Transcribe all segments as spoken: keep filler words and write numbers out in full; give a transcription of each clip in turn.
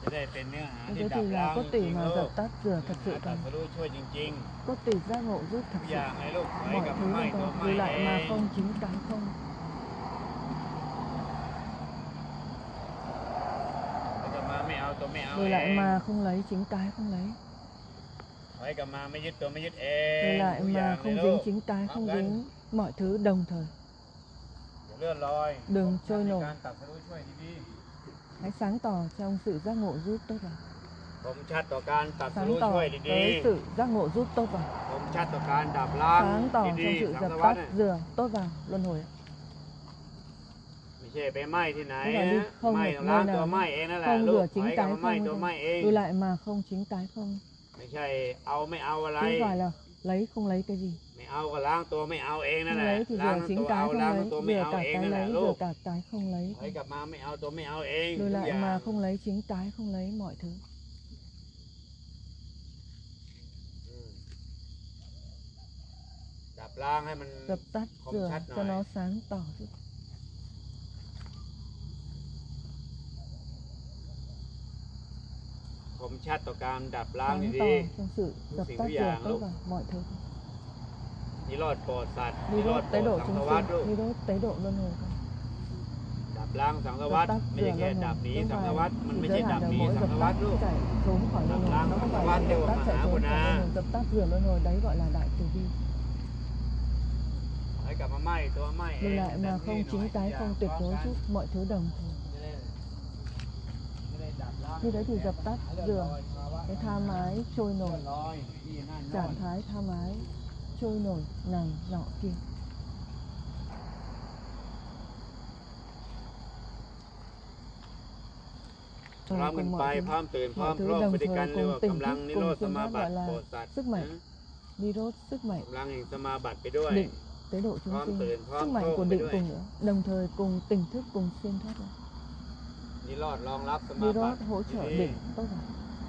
จะได้เป็นเนื้อหา Như ที่ thế ดับ thì ล้า là ง cốt จริ tỉ ง mà ๆลู dập ก tắt rửa thật sự ตัด cần. สรู้ช่วยจริง Cốt tỉ giác ngộ giúp ๆ thật ทุกอ sự. ย่างให้ลูกถอย Mọi กลับ thứ มาไหม้ luôn ตัว rồi. ไหม้ Lùi เอ lại mà ง không chính cái không. ถอยกลับมาไม่เอาตัวไม่เอา Lùi เอ lại ง mà không lấy chính cái không lấy. ถอยกลับมาไม่ยึดตัวไม่ยึดเอง Lùi lại ทุกอย่า mà งเลย không ลู dính ก chính cái พร้อม không กัน dính mọi thứ đồng thời. อย่าเลื่อนลอย Đừng trôi ใน nổi. การตัดสรู้ช่วยดี Hãy sáng tỏ trong sự giác ngộ giúp tốt vào. ๆผมชัดต่อการตัดส Sáng รู้ tỏ ช่วยดี tới sự giác ngộ giúp tốt vào. ๆผมชัดต่อการดับล้าง Sáng tỏ ดี trong sự ๆสัง dập สารวัฏ tắt เนี่ย rửa tốt vào luân hồi. ไม่ใช่ไปไหม้ที่ไหน Không phải đi นะ không ไหม้ ở ล้าง nơi ตัว nào ไหม้ nữa. เองนั่นแหละ Không ลูก rửa ถ chính อยกลับ cái มาไหม้ không ตัว thôi. ไหม้เอง Lùi lại mà không chính cái không. ไม่ใช่เอาไม่เอาอะไร Chứ không phải là lấy không lấy cái gì. ไม่เอาก็ล้างตัวไม่เอาเองนั่น Không แหละ lấy thì ล้าง rửa ทั้ง chính ตัว cái เอา không ล้าง lấy. ทั้งตัวไม่ Rửa เอา cả เอง cái นั่นแหละ lấy, ลู rửa ก cả cái không lấy. ถอยกลับมาไม่เอาตัวไม่เอาเอง Lùi ทุก lại อย่าง mà không lấy chính cái không lấy mọi thứ. อืมดับล้างให้มัน Dập tắt คม rửa ชัดหน่ cho อย nó sáng tỏ chút. คมชัดต่อการดับล้าง Sáng ดี tỏ trong sự dập สิ่ง tắt ทุกอย่าง rửa tốt ลูก vào mọi thứ. ๆนิโรธโปรดสัตว์ Đi นิโร đốt ธโปร tế ด độ สัง chúng สวัฏ sinh, ลูก đi đốt tế độ luân hồi con. ดับล้างสังส Dập วัฏ tắt ไม่ใช่ rửa แค่ luân ดับ hồi. หนี Không สังส phải วัฏมัน chỉ ไม่ giới ใช่ดับ hạn ห ở นี mỗi สัง dập สวั tắt ฏลูก chạy trốn khỏi luân hồi. Nó không phải là dập tắt chạy trốn khỏi luân hồi. Dập tắt rửa luân hồi đấy gọi là đại từ bi. ถอยกลับมาไหม้ตัวไหม้เอ Lùi ง lại เต็ mà มที่ không หน่อย chính ทุก cái อย่าง không พ tuyệt ร้อม đối กัน chút mọi thứ đồng thời. จะได้จะได้ดับล้าง Như thế thì dập tắt เลื่อน rửa ลอยภาวะ cái tham ái trôi เลื่อ nổi. นลอยที่นั่นโน่น Trạng thái tham ái trôi nổi này nọ kia. พร้อมกันไปพร้อมตื่นพร้อมพร้อมไปด้วยกันเรียกว่ากำลังนิโรธสมาบัติโปรดสัตว์ sức mạnh, đi đốt sức mạnh, กำลังแห่งสมาบัติไปด้วย định, tế độ chúng Prom sinh, ตื่น prom sức mạnh khôn của ไป định ด้วย cùng nữa, đồng thời cùng tỉnh thức cùng xuyên thoát ra. นิโรธรองรับสมา Đi บั đốt ติ hỗ trợ ที่ định tốt vào.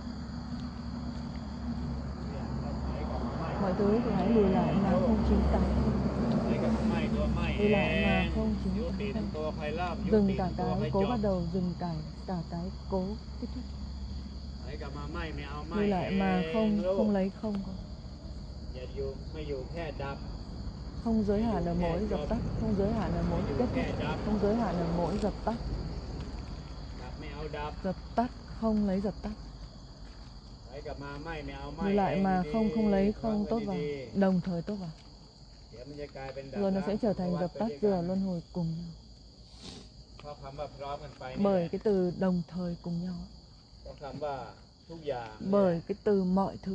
ถอยกลับมาไหม้ Mọi thứ thì hãy lùi lại mà không chính cái. ถอยกลับมาไหม้ตัวไหม้เอ Lùi lại mà ง không ยุ chính ติ cái ทั้ง không. ตัวใครล่ามยุ Dừng ติ cả ทั้งตัวใคร cái cố จบ bắt đầu, dừng cả cả cái cố kết thúc. ถอยกลับมาไหม้ไม่เอาไหม้ Lùi lại mà เอง không ลูก không lấy không con. อย่าอยู่ไม่อยู่แค่ดับ Không giới hạn ở mỗi dập tắt, không giới hạn ở mỗi kết thúc, không giới hạn ở mỗi dập tắt. ดับไม่เอาดับ Dập tắt không lấy dập tắt. ถอยกลับมาไหม้ไม่เอาไหม้ Lùi lại mà ดีๆ không không lấy พร้อม không กัน tốt vào, ดี đồng thời tốt vào. ๆเดี๋ยวมันจะกลายเป็นดับ Rồi nó ล้าง sẽ trở สัง thành สวัฏ dập ไป tắt ด้วยกั rửa น luân hồi cùng nhau. เพราะคำว่าพร้อมกันไปนี่แห Bởi ละ cái từ đồng thời cùng nhau. เพราะคำว่าทุกอย่าง Bởi cái từ mọi thứ.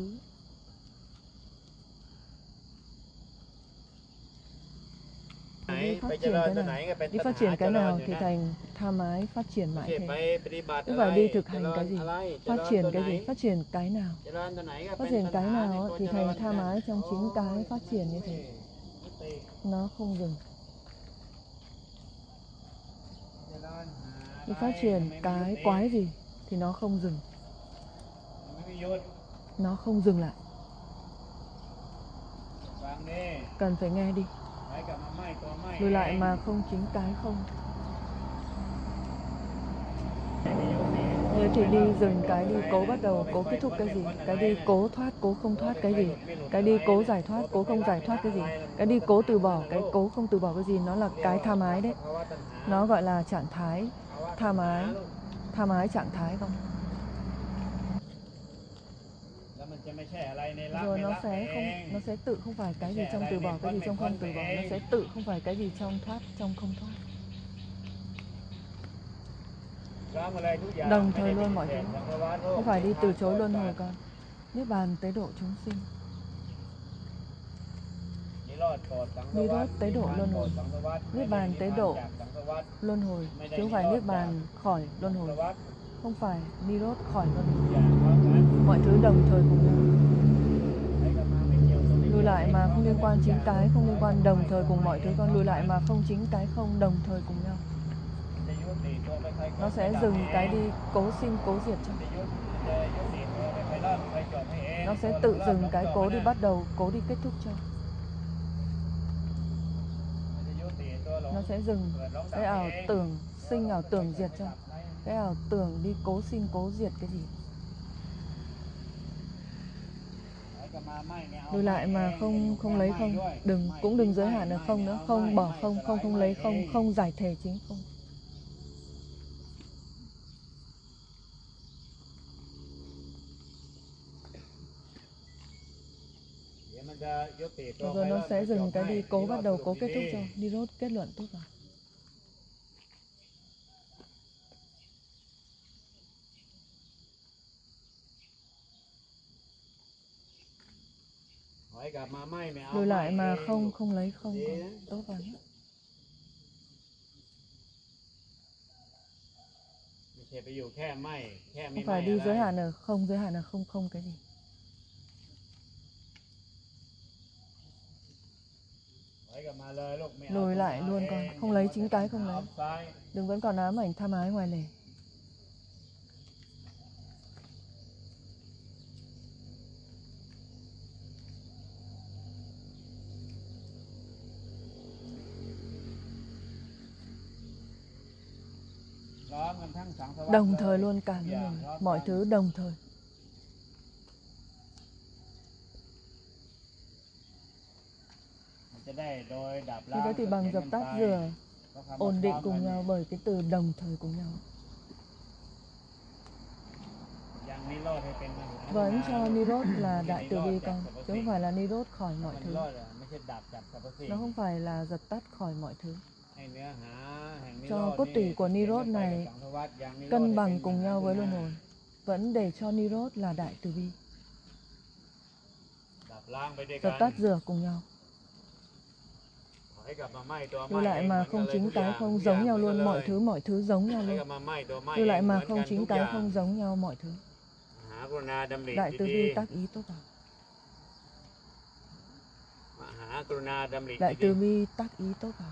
ไหน Đi ไป phát เจ triển ริญ cái ตัวไหน nào, ก็เป็น đi ตัณ phát หา triển เจ cái ริญ nào อยู่ thì นะ thành tham ái phát triển ไม่ mãi ใช่ thế. ไปปฏิบัติ Cứ อะไร phải đi thực เจ hành ริญ cái gì, อะไรเจ phát ริญ triển ตัว cái ไหน gì, phát triển cái nào. เจริญตัวไหนก็ Phát เป็น triển ตัณ cái หาใน nào ตัว thì เจริญ thành tham ái trong chính cái phát triển như thế. ยุติ Nó không dừng. เจริญหา Đi อะไร phát triển ทำไมไม่ cái ยุติ quái gì thì nó không dừng. มันไม่หยุด Nó không dừng lại. ฟังดิ Cần phải nghe đi. ถอยกลับมาไหม้ตัวไหม้ Lùi เอ lại ง mà không chính cái không. ไม่ยุติ Nhớ chỉ đi dừng cái đi cố bắt đầu, cố kết thúc cái gì. Cái đi cố thoát, cố không thoát cái gì. Cái đi cố giải thoát, cố không giải thoát cái gì. Cái đi cố từ bỏ, cái cố không từ bỏ cái gì. Nó là cái tham ái đấy. ภาวะตัณหา Nó gọi là trạng thái ภาวะ tham ái. ลูก Tham ái trạng thái không. แล้วมันจะไม่ใช่อะไรในรัก Rồi ไม่ nó รัก sẽ เอ không, ง nó sẽ tự không phải cái gì trong từ bỏ, cái gì trong không từ bỏ. Nó sẽ tự không phải cái gì trong thoát, trong không thoát. ร้องอะไรทุกอย่าง Đồng ไม่ thời ได้ luôn ป mọi ฏิ thứ. เสธสังสารวัฏโลก Không phải đi từ chối luân hồi ก่อน con. Niết bàn tế độ chúng sinh. นิโรธโปรดสังสาร Niết วัฏ tế độ luân โปร hồi. ดสังสารวัฏ Niết bàn tế độ จากสังสารวัฏ luân hồi, chứ không phải niết bàn khỏi luân สัง hồi. สารวัฏ Không phải nirot khỏi luân ทุก hồi. อย่างพร้อมกัน Mọi thứ đồng thời cùng nhau. ให้กลับมาไม่เกี่ยวกับไม่ Lùi เกี่ยว lại mà không liên quan chính cái, không liên quan đồng thời cùng mọi thứ con. Lùi lại mà không chính cái không đồng thời cùng nhau. จะยุติตัวไปใครก่อน Nó sẽ ใครดับ dừng เอง cái đi cố sinh cố diệt cho. จะยุติจะยุติตัวไปใครเริ่มใครจบให้เอง Nó sẽ ตัว tự เริ่ม dừng ต้อง cái จบ cố ให้ đi นะ bắt đầu, cố đi kết thúc cho. จะยุติตัวหลง Nó sẽ dừng เกิดหลงดับ cái ให้ ảo เอง tưởng, sinh ảo tưởng diệt cho. cái ảo tưởng đi cố sinh cố diệt cái gì. Lùi lại mà không không lấy không, đừng cũng đừng giới hạn ở không nữa, không bỏ không, không không lấy không, không giải thể chính không. Rồi nó sẽ dừng cái đi cố bắt đầu cố kết thúc cho đi rốt kết luận tốt rồi. Lùi lại mà không không lấy không, tốt rồi nhé. Không phải đi giới hạn ở không, giới hạn ở không không cái gì. Lùi lại luôn con, không lấy chính cái không lấy. Đừng vẫn còn ám ảnh tham ái ngoài lề. Đồng thời luôn cả luôn, mọi thứ đồng thời. Như thế thì bằng dập tắt rửa, ổn định cùng nhau bởi cái từ đồng thời cùng nhau. Vẫn cho Nirod là đại từ bi con, chứ không phải là Nirod khỏi mọi thứ. Nó không phải là dập tắt khỏi mọi thứ. Cho cốt tủy của Nirod này cân bằng cùng nhau với luân hồi. Vẫn để cho Nirod là đại từ bi. Dập tắt rửa cùng nhau. Lùi lại mà không chính cái không giống nhau luôn, mọi thứ mọi thứ giống nhau luôn. Lùi lại mà không chính cái không giống nhau mọi thứ. Đại từ bi tác ý tốt vào. Đại từ bi tác ý tốt vào.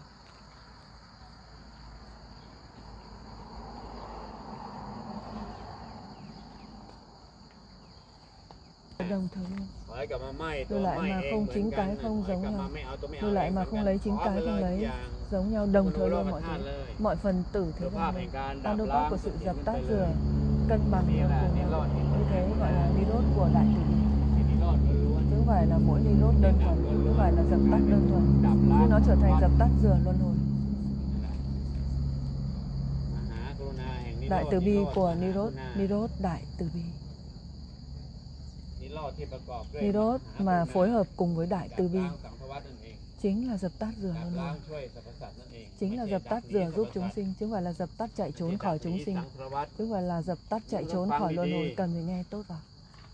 Đồng thời luôn. Lùi lại mà không chính cái không giống nhau. Lùi lại mà không lấy chính cái không lấy giống nhau, đồng thời luôn mọi thứ. Mọi phần tử thế gian này, Andopop của sự dập tắt rửa, cân bằng cùng nhau. Như thế gọi là Nirod của đại từ bi. Chứ không phải là mỗi Nirod đơn thuần, chứ không phải là dập tắt đơn thuần, nhưng nó trở thành dập tắt rửa luân hồi. Đại từ bi của Nirod, Nirod đại từ bi. Nirod mà phối hợp cùng với đại từ bi chính là dập tắt rửa luân hồi. Chính là dập tắt rửa giúp chúng sinh, chứ không phải là dập tắt chạy trốn khỏi chúng sinh, chứ không phải là dập tắt chạy trốn khỏi luân hồi. Cần phải nghe tốt vào.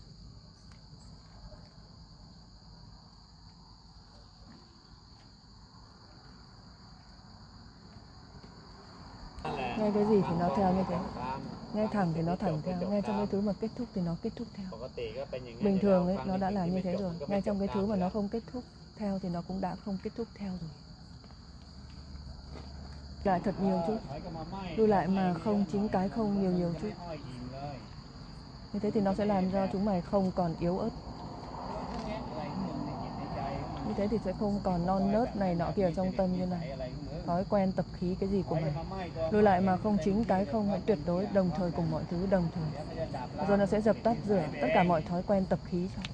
Nghe cái gì thì nó theo như thế. Nghe thẳng thì nó thẳng theo, nghe trong cái thứ mà kết thúc thì nó kết thúc theo. Bình thường ấy, nó đã là như thế rồi. Nghe trong cái thứ mà nó không kết thúc theo thì nó cũng đã không kết thúc theo rồi. Lại thật nhiều chút. Lùi lại mà không chính cái không nhiều nhiều chút. Như thế thì nó sẽ làm cho chúng mày không còn yếu ớt. Như thế thì sẽ không còn non nớt này nọ kia ở trong tâm như này. Thói quen tập khí cái gì của mình. Lùi lại mà không chính cái không, hãy tuyệt đối đồng thời cùng mọi thứ đồng thời. Rồi nó sẽ dập tắt rửa tất cả mọi thói quen tập khí cho.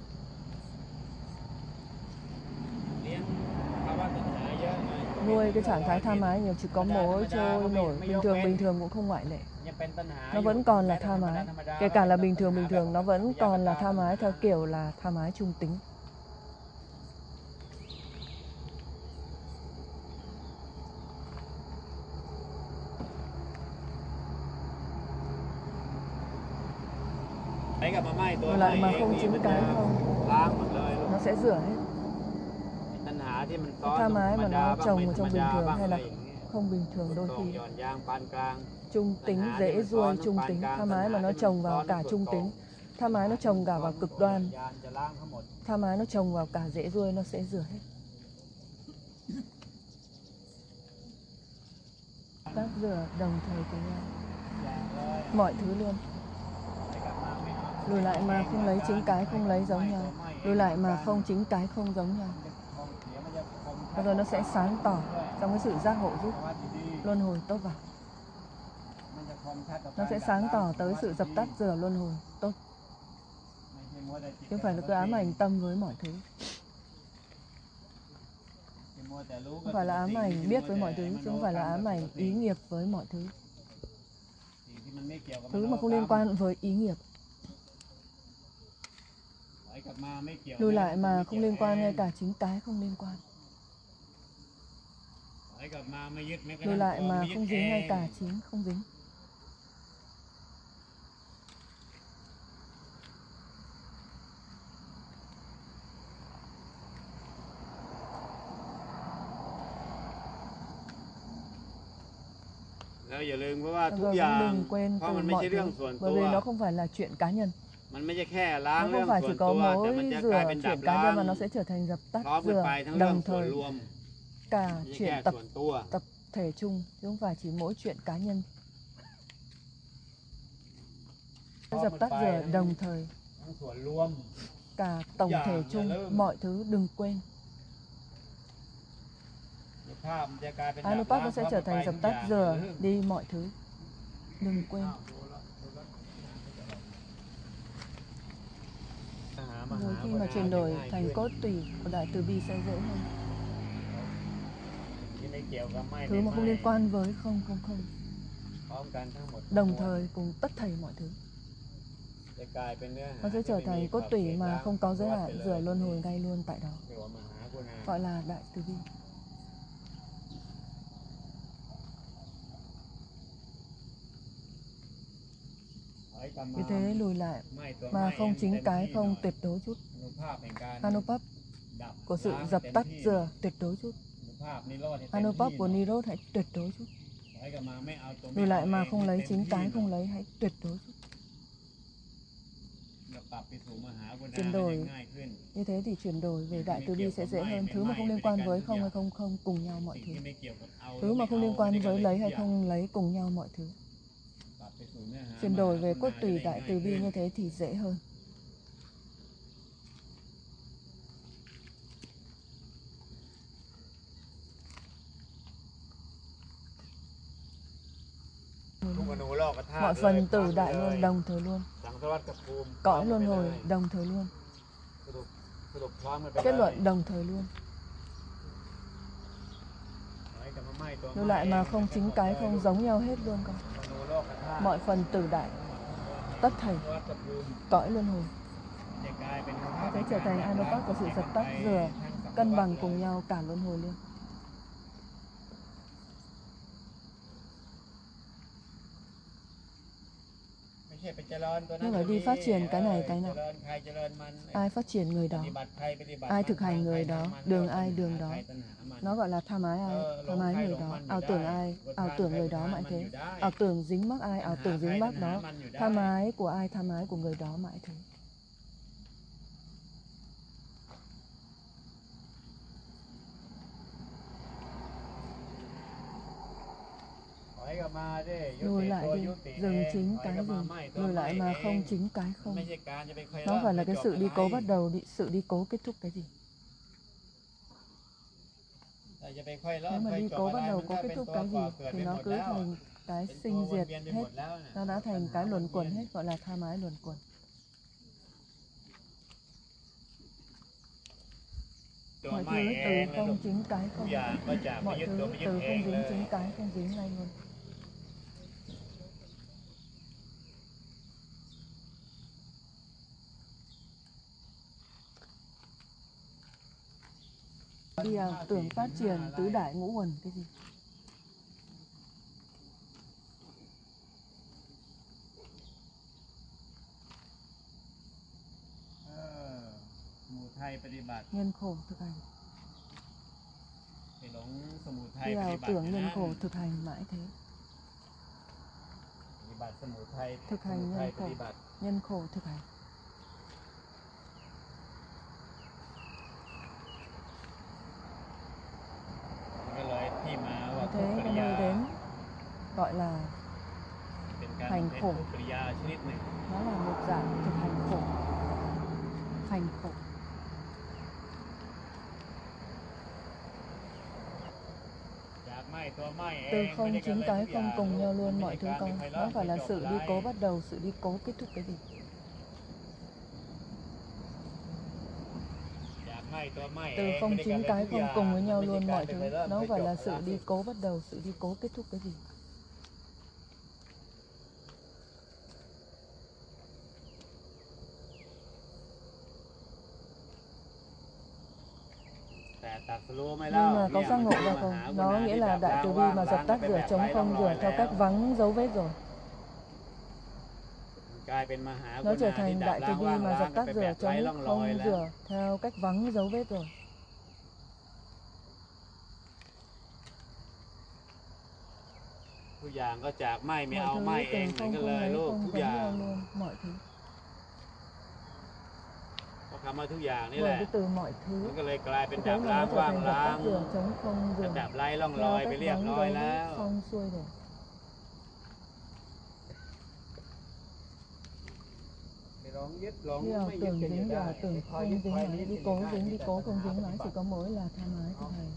Nuôi cái trạng thái tham ái nhiều, chỉ có mối trôi nổi, bình thường bình thường cũng không ngoại lệ. Nó vẫn còn là tham ái. Kể cả là bình thường bình thường nó vẫn còn là tham ái theo kiểu là tham ái trung tính. Lùi lại mà không chính cái không, nó sẽ rửa hết. Cái tham ái mà nó trồng ở trong bình thường hay là không bình thường đôi khi. Trung tính, dễ ruồi, trung tính. Tham ái mà nó trồng vào cả trung tính. Tham ái nó trồng cả vào cực đoan. Tham ái nó trồng vào cả dễ ruồi, nó sẽ rửa hết. Tác rửa đồng thời cùng nhau. Mọi thứ luôn. Lùi lại mà không lấy chính cái không lấy giống nhau. Lùi lại mà không chính cái không giống nhau. Và rồi nó sẽ sáng tỏ trong cái sự giác ngộ giúp luân hồi tốt vào. nó sẽ sáng tỏ tới sự dập tắt rửa luân hồi tốt, chứ không phải là cứ ám ảnh tâm với mọi thứ, không phải là ám ảnh biết với mọi thứ, chứ không phải là ám ảnh ý nghiệp với mọi thứ, thứ mà không liên quan với ý nghiệp. Lùi lại mà không liên quan, ngay cả chính cái không liên quan. Lùi lại mà không dính, ngay cả chính không dính. แล้วอย่าลืมเพราะว่าทุก Rồi อย่าง cũng đừng quên เพราะมัน từ ไม่ mọi ใช่เรื่อง thứ, ส่วน bởi ตัว vì nó không phải là chuyện cá nhân. มันไม่ใช่แค่ล้าง Nó เรื่อ không ง phải ส่ chỉ วน có ตัว แต่ mỗi มันจะกลาย rửa เป็นดับ chuyện cá ล้าง nhân mà nó sẽ trở thành dập tắt พร้อมกัน rửa ไปทั้งเรื่อง đồng ส่วน thời รวม cả ไม่ใช่แค่ chuyện tập ส่วนตัว tập thể chung, chứ không phải chỉ mỗi chuyện cá nhân. พร้อม Dập กัน tắt ไป rửa ทั้ง đồng thời ทั้งส่วนรวม cả tổng Dạ, thể dạ chung, lớn. mọi thứ đừng quên. ภาพมันจะกลายเป็นดับ Anupat ล้าง nó พร้อ sẽ ม trở กันไป thành ทุ dập กอ tắt ย่าง rửa อย่าลืม đi mọi thứ, đừng quên. มาหามาหา Rồi khi ปัญ mà หา chuyển จะ đổi ง่าย thành ขึ้น cốt tủy của Đại Từ Bi sẽ dễ hơn. ที่ไม่เกี่ยวกับไม่ Thứ ไม่ mà không ไม่ liên quan với không không không, พร้อมกันทั้งหมด đồng thời cùng tất thảy mọi thứ. จะกลายเป็นเนื้อหา Nó sẽ ที่ trở ไม่มี thành ขอ cốt บ tủy เขต mà ล้าง không có giới วัด hạn, ไปเลย rửa luân hồi ngay luôn tại đó, เรียกว่ามหากุณา gọi là Đại Từ Bi. ถอยกลับมา Như thế lùi lại ไม่ตัว mà ไม่ không ให้ chính เต็ม cái ที่หน่ không อย tuyệt đối chút. อนุภาพแห่งการ Anupat ดับ của sự ล้างให้ dập เต็ม tắt ที่ rửa tuyệt đối chút. อนุภาพนิโรธให้เต็มที่ Anupat ห của น่อย Nirod hãy tuyệt đối chút. ถอยกลับมาไม่เอาตัวไม่ Lùi เอา lại เอ mà ง không ให้ lấy เต็ม chính ที่ cái หน่ không อย lấy, hãy tuyệt đối chút. เราปรับไปสู่มหากุณา Chuyển มัน đổi จะง่ายขึ้น như thế thì chuyển đổi về Đại Từ Bi sẽ dễ hơn. Thứ mà không liên quan với không hay không không cùng nhau mọi สิ่ง thứ. ที่ไม่เกี่ยวกับเอา Thứ mà không liên quan với lấy hay không lấy cùng nhau mọi thứ. ปรับไปสู่เนื้อหา Chuyển ม đổi หา về กุ cốt ณา tủy จะได้ Đại ง่าย Từ Bi ขึ้น như thế thì dễ hơn. ทุกอนุโลกธาตุ Mọi เลย phần พร้อ tử ม đại เลย luôn, đồng thời luôn. สังสารวัฏกับภูมิ Cõi พร้อม luân กันไป hồi เลย đồng thời luôn. สรุปสรุปพร้อมกันไป Kết เลย luận đồng thời luôn. ถอยกลับมาไหม้ตัว Lùi ไหม้ lại mà không chính cái không giống nhau hết luôn con. อนุโลกธาตุ Mọi phần tử đại, tất thảy, สังสารวัฏกับภูมิ cõi luân hồi จะกลายเป็นอนุภา nó พ sẽ trở thành Anupat của sự dập tắt rửa, cân bằng cùng nhau cả luân hồi luôn. ไม่ใช่ไปเจริญตัวนั้น Nhưng ตัว phải đi นี้ phát triển cái này เออ cái เจ nọ. ริญใครเจริญมัน Ai phát triển người ป đó, ฏิบัติใครปฏิบัติ ai มัน thực hành ทาง người ใคร đó, ทางมัน đường เรียก ai ตัณ đường หา đó. ใครตัณหามัน Nó gọi là tha mái ai, Ờ, tha lộn mái khai người lộn đó, man ảo gì tưởng đây, ai, lộn ảo than tưởng khai người lộn đó man mãi man thế. gì đây. Ảo tưởng dính mắc ai, ảo Tanh tưởng hạ dính khai mắc tanh đó. hạ manอยู่ได้ Tha mái của ai, tha mái của người đó mãi thế. ถอยกลับมาดิยุ Lùi ติ lại ตัว đi, ยุติเอ dừng ง chính ถอย cái กลับมา dừng, ไหม้ตัว lùi ไหม้ lại mà เอง không chính cái มัน không. ไม่ใช่การจะไปค่อย Nó เริ่ không ม phải là ไป cái จบ sự อะ đi ไร cố bắt đầu, đi, sự đi cố kết thúc cái gì. แต่จะไปค่อยเริ่ม Nếu mà ค่อย đi จบ cố อะไร bắt đầu มัน cố ก็ kết เป็น thúc ตัว cái ก่อ gì เกิด thì ไปห nó มด cứ แล้ว thành cái เป็นตัว sinh วน diệt เวียนไปหม hết. ดแล้วน่ะ Nó đã thành cái luẩn quẩn hết, gọi là tha mái luẩn quẩn. ตัว Mọi ไหม้ thứ เอ từ งแล้ว không chính cái ทุก không. อย่างก็จะไม่ Mọi ยึด thứ ตัวไม่ยึด từ เอ không งเล dính ย chính cái không dính ngay luôn. ดีảo tưởng phát triển tứ đại ngũ uẩn cái gì. เออสมุทัยปฏิบัติ Nhân khổ thực hành. ไปหลงสมุทัย Đi ป ảo ฏิบัติ tưởng นะ nhân khổ thực hành mãi thế. ปฏิบัติสมุทัย Thực สมุ hành ทัย nhân ป khổ, ฏิบัติ nhân khổ thực hành. ก็เลยที่มาว่า Như ทุก thế ป cái ริยา nơi đến gọi là เป็นการ hành เป็น khổ. ทุกปริยาชนิดหนึ่ง Nó là một dạng thực hành khổ. Hành khổ. จากไหม้ từ không chính cái không cùng nhau luôn mọi thứ con. Nó phải là sự đi cố bắt đầu, sự đi cố kết thúc cái gì? Từ không chính cái không cùng với nhau luôn mọi thứ. Nó phải là sự đi cố bắt đầu, sự đi cố kết thúc cái gì? Nhưng mà có giác ngộ ra không? Nó nghĩa là đại từ bi mà dập tắt rửa trống không rửa theo cách vắng dấu vết rồi. Nó trở thành đại từ bi mà dập tắt rửa trống không rửa theo cách vắng dấu vết rồi. Mọi thứ từ không không lấy không giống nhau luôn mọi thứ. Bởi cái từ mọi thứ thì thế mà nó trở thành dập tắt rửa trống không rửa theo cách vắng dấu vết xong xuôi rồi. Đi ảo tưởng dính, đi ảo tưởng không dính mãi, đi cố dính, đi cố không dính mãi, chỉ có mỗi là tha mái thưa thầy.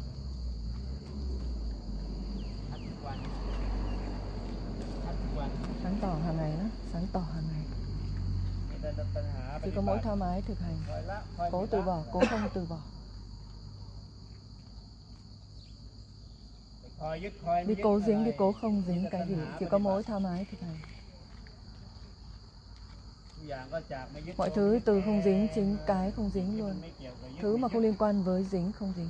Sáng tỏ hàng ngày đó, sáng tỏ hàng ngày. Chỉ có mỗi tha mái thực hành, cố từ bỏ, cố không từ bỏ. Đi cố dính, đi cố không dính cái gì, chỉ có mỗi tha mái thực hành. Mọi thứ từ không dính, chính cái không dính luôn. Thứ mà không liên quan với dính, không dính.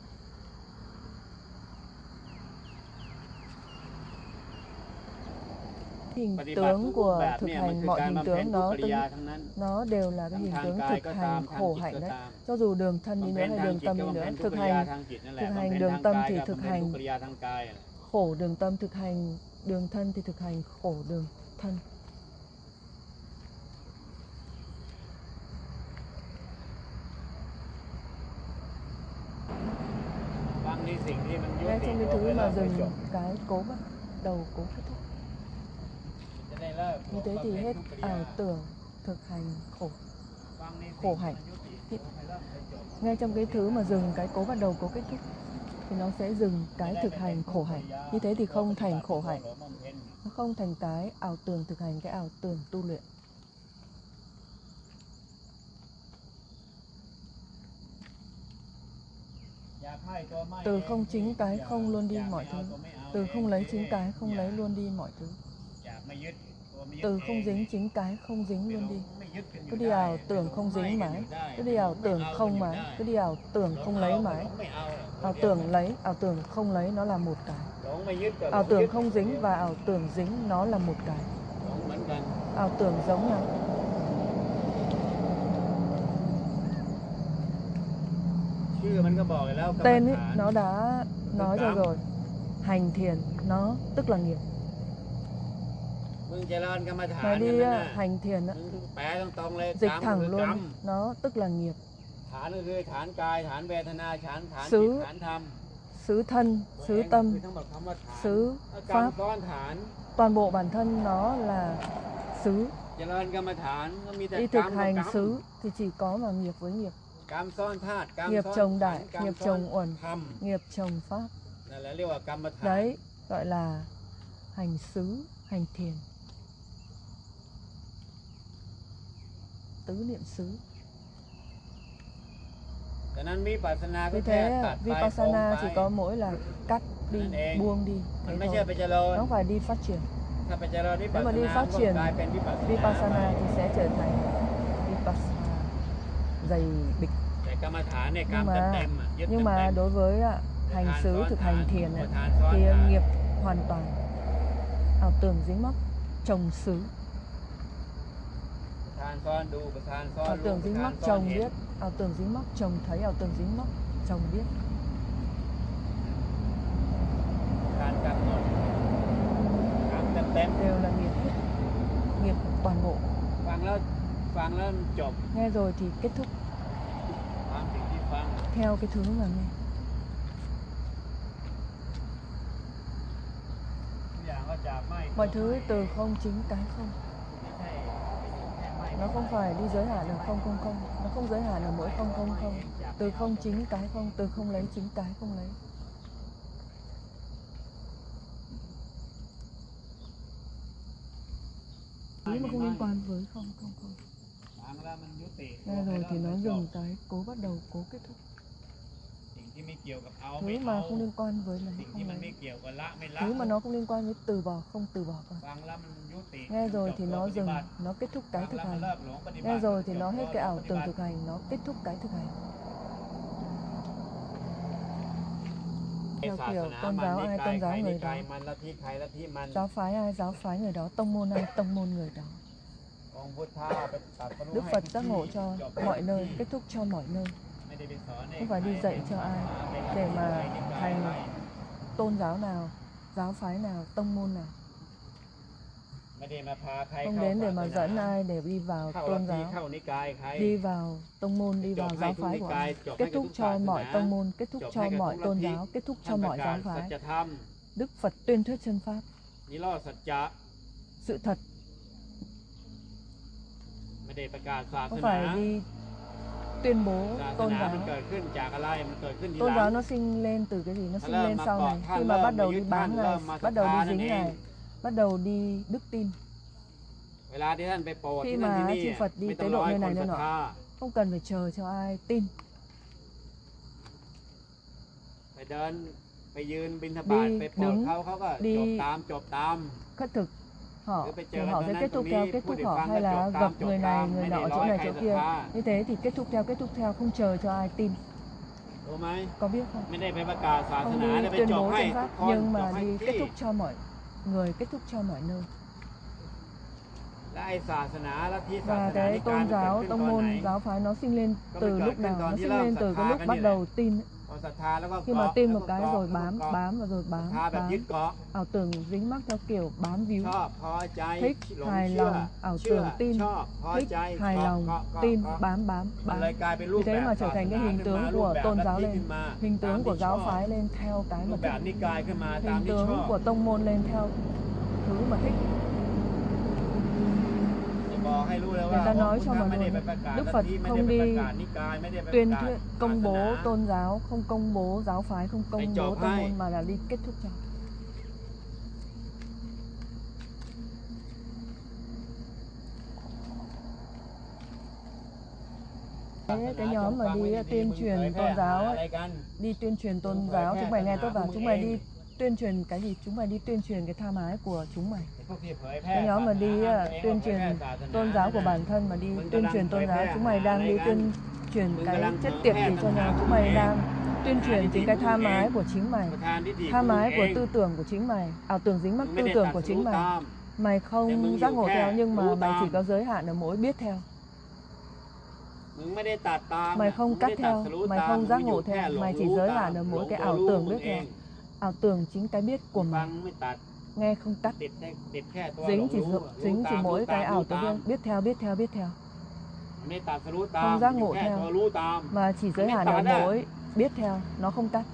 Hình tướng của thực hành, mọi hình tướng nó tính, nó đều là cái hình tướng thực hành khổ hạnh đấy. Cho dù đường thân đi nữa hay đường tâm đi nữa, thực hành, thực hành đường tâm thì thực hành khổ đường tâm, thực hành đường thân thì thực hành khổ đường thân. Ngay trong cái thứ mà dừng cái cố bắt đầu, cố kết thúc. Như thế thì hết ảo tưởng thực hành khổ khổ hạnh. Ngay trong cái thứ mà dừng cái cố bắt đầu, cố kết thúc thì nó sẽ dừng cái thực hành khổ hạnh. Như thế thì không thành khổ hạnh. Nó không thành cái ảo tưởng thực hành, cái ảo tưởng tu luyện. Từ không chính cái không luôn đi mọi thứ. Từ không lấy chính cái không lấy luôn đi mọi thứ. Từ không dính chính cái không dính luôn đi. Cứ đi ảo tưởng không dính mãi, cứ đi ảo tưởng không mãi, cứ đi ảo tưởng không lấy mãi. Ảo tưởng lấy, ảo tưởng không lấy nó là một cái. Ảo tưởng không dính và ảo tưởng dính nó là một cái. Ảo tưởng giống nhau. Tên ấy, nó đã nói ra rồi. Hành thiền, nó tức là nghiệp. Mày đi hành thiền á, dịch thẳng luôn, nó tức là nghiệp. Xứ, xứ thân, xứ tâm, xứ pháp. Toàn bộ bản thân nó là xứ. Đi thực hành xứ thì chỉ có mà nghiệp với nghiệp. Nghiệp chồng đại, nghiệp chồng uẩn, nghiệp chồng pháp. Đấy gọi là hành xứ, hành thiền. Tứ niệm xứ. Vì thế Vipassana chỉ có mỗi là cắt đi, buông đi, thế thôi. Nó không phải đi phát triển. Nếu mà đi phát triển Vipassana thì sẽ trở thành Vipassana dày bịch. Nhưng mà, nhưng mà đối với hành xứ, thực hành thiền thì nghiệp hoàn toàn. Ảo tưởng dính mắc, trồng xứ. Ảo tưởng dính mắc, chồng biết. Ảo tưởng dính mắc, chồng thấy. Ảo tưởng dính mắc, chồng biết. Đều là nghiệp hết. Nghiệp toàn bộ. Nghe rồi thì kết thúc. Theo cái thứ mà nghe. Mọi thứ từ không chính cái không. Nó không phải đi giới hạn ở không không không. Nó không giới hạn ở mỗi không không không. Từ không chính cái không, từ không lấy chính cái không lấy. thứ mà không liên quan với không không không. Nghe rồi thì nó dừng cái cố bắt đầu cố kết thúc. Thứ mà không liên quan với lấy không lấy. Thứ mà nó không liên quan với từ bỏ không từ bỏ con. Nghe rồi thì nó dừng, nó kết thúc cái thực hành. Nghe rồi thì nó hết cái ảo tưởng thực hành, nó kết thúc cái thực hành. Theo kiểu tôn giáo ai tôn giáo người đó, giáo phái ai giáo phái người đó, tông môn ai tông môn người đó. Đức Phật giác ngộ cho mọi nơi, kết thúc cho mọi nơi. Không phải đi dạy cho ai để mà thành tôn giáo nào, giáo phái nào, tông môn nào. Không đến để mà dẫn ai để đi vào tôn giáo, đi vào tông môn, đi vào giáo phái của ai. Kết thúc cho mọi tông môn, kết thúc cho mọi tôn giáo, kết thúc cho mọi giáo phái. Đức Phật tuyên thuyết chân pháp, sự thật. Không phải đi tuyên bố tôn giáo. Tôn giáo nó sinh lên từ cái gì? Nó sinh lên sau này. Khi mà bắt đầu đi bám Ngài, bắt đầu đi dính Ngài, bắt đầu đi đức tin. Khi mà chư Phật đi tế độ nơi này nơi nọ, không cần phải chờ cho ai tin. Đi đứng, đi khất thực, họ thì họ sẽ kết thúc theo kết thúc họ, hay là gặp người này người nọ chỗ này chỗ kia, như thế thì kết thúc theo kết thúc theo, không chờ cho ai tin. Có biết không? Không đi tuyên bố chân pháp, nhưng mà đi kết thúc cho mọi người, kết thúc cho mọi nơi. Và cái tôn giáo, tông môn, giáo phái nó sinh lên từ lúc nào? Nó sinh lên từ cái lúc bắt đầu tin. Khi mà tin một cái rồi bám, bám và rồi bám, bám. Ảo tưởng dính mắc theo kiểu bám víu. Thích, hài lòng, ảo tưởng tin, thích, hài lòng, tin, bám, bám, bám. Vì thế mà trở thành cái hình tướng của tôn giáo lên, hình tướng của giáo phái lên theo cái mà thích, hình tướng của tông môn lên theo thứ mà thích. Người ta nói cho mọi người, Đức Phật không đi tuyên thuyết, công bố tôn giáo, không công bố giáo phái, không công bố tông môn, mà là đi kết thúc cho. Đấy, cái nhóm mà đi tuyên truyền tôn giáo ấy, đi tuyên truyền tôn giáo, chúng mày nghe tôi vào, chúng mày đi tuyên truyền cái gì? Chúng mày đi tuyên truyền cái tha mái của chúng mày. Cái nhóm mà đi tuyên truyền tôn giáo của bản thân, mà đi tuyên truyền tôn giáo, chúng mày đang đi tuyên truyền cái chết tiệt gì cho nhau? Chúng mày đang tuyên truyền chính cái tha mái của chính mày, tha mái của tư tưởng của chính mày, ảo tưởng dính mắc tư tưởng của chính mày. Mày không giác ngộ theo, nhưng mà mày chỉ có giới hạn ở mỗi biết theo. Mày không cắt theo, mày không giác ngộ theo, mày chỉ giới hạn ở mỗi cái ảo tưởng biết theo. Ảo tưởng chính cái biết của mày. Nghe không cắt, dính chỉ dính chỉ mỗi cái ảo tưởng biết theo biết theo biết theo. Không giác ngộ theo, mà chỉ giới hạn ở mỗi biết theo, nó không cắt.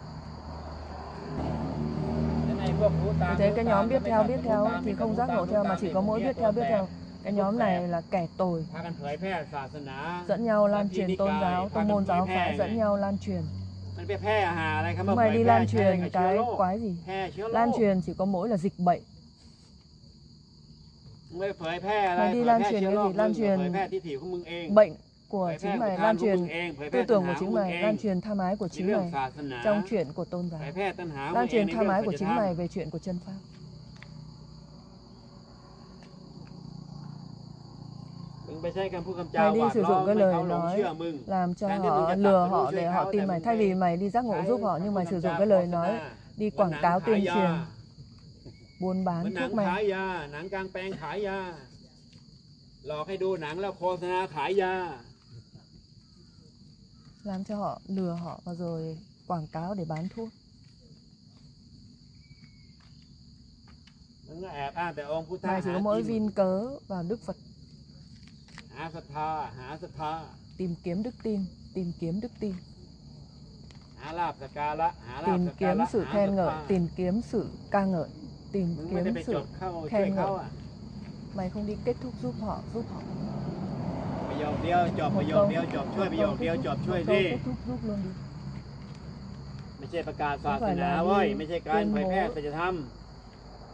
Vì thế cái nhóm biết theo biết theo thì không giác ngộ theo, mà chỉ có mỗi biết theo biết theo. Cái nhóm này là kẻ tồi, dẫn nhau lan truyền tôn giáo, tông môn giáo phái, dẫn nhau lan truyền. Chúng mày đi lan truyền cái quái gì? Lan truyền chỉ có mỗi là dịch bệnh. Mày đi lan truyền cái gì? Lan truyền bệnh của chính mày, lan truyền tư tưởng của chính mày, lan truyền tha mái của chính mày trong chuyện của tôn giáo, lan truyền tha mái của chính mày về chuyện của chân pháp. Mày đi sử dụng cái lời nói làm cho họ, lừa họ để họ tin mày. Thay vì mày đi giác ngộ giúp họ, nhưng mày sử dụng cái lời nói đi quảng cáo tuyên truyền, buôn bán thuốc men. Làm cho họ, lừa họ và rồi quảng cáo để bán thuốc. Mày chỉ có mỗi vin cớ vào Đức Phật, tìm kiếm đức tin, tìm kiếm đức tin, tìm kiếm sự khen ngợi, tìm kiếm sự ca ngợi, tìm kiếm sự khen ngợi. Mày không đi kết thúc giúp họ, giúp họ. Một câu, một câu kết thúc giúp luôn đi. Không phải là đi tuyên bố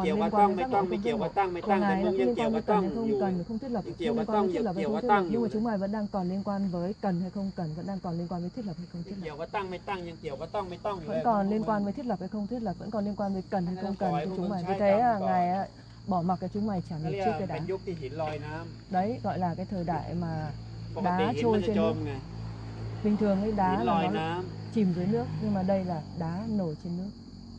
còn กี่ยว liên ว่า quan ต้อง đến ไม่ giác ต้อง ngộ ไม่ không เกี่ยว thiết ว่า lập. ตั้งไม่ Của ตั้งแต่ ngài มึ là ง không ยัง liên เกี่ยว quan ว่า đến ต้อ cần ง hay อยู่ không cần, không thiết lập, ยังเกี่ยว không ว่า liên ต้อ quan ง đến อ thiết ย่า lập hay เกี่ยว không ว่า thiết ตั้ lập. งอ Nhưng ยู่ mà นะ chúng mày vẫn đang còn liên quan với cần hay không cần, vẫn đang còn liên quan với thiết lập hay không thiết เกี่ยว lập. ว่าตั้งไม่ตั้งยังเกี่ยวว่าต้องไม่ต้องอยู่ Vẫn เลย còn liên quan với thiết lập hay không thiết lập, vẫn còn liên quan với cần hay không cần cho chúng mày. Vì thế là ngài á, bỏ mặc cho chúng mày trả เขา nghiệp เรียก trước cái เป็น đã. ยุคที่หินลอยน้ Đấy gọi là cái thời đại mà ำปกติ đá หินมัน trôi จะ trên จ nước. มไง Bình thường cái หิ đá น là ลอย nó น้ chìm dưới nước, nhưng mà đây là đá nổi trên nước.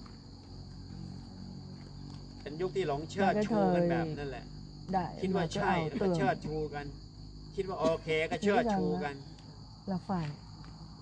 ำเป็นยุคที่หลงเชิด Là cái ชูกันแบบ thời นั่นแหละ đại คิดว่า mà cứ ใช่ ảo แล้วก็ tưởng เชิดชูกัน คิดว่าโอเคก็เชิดชูกัน là phải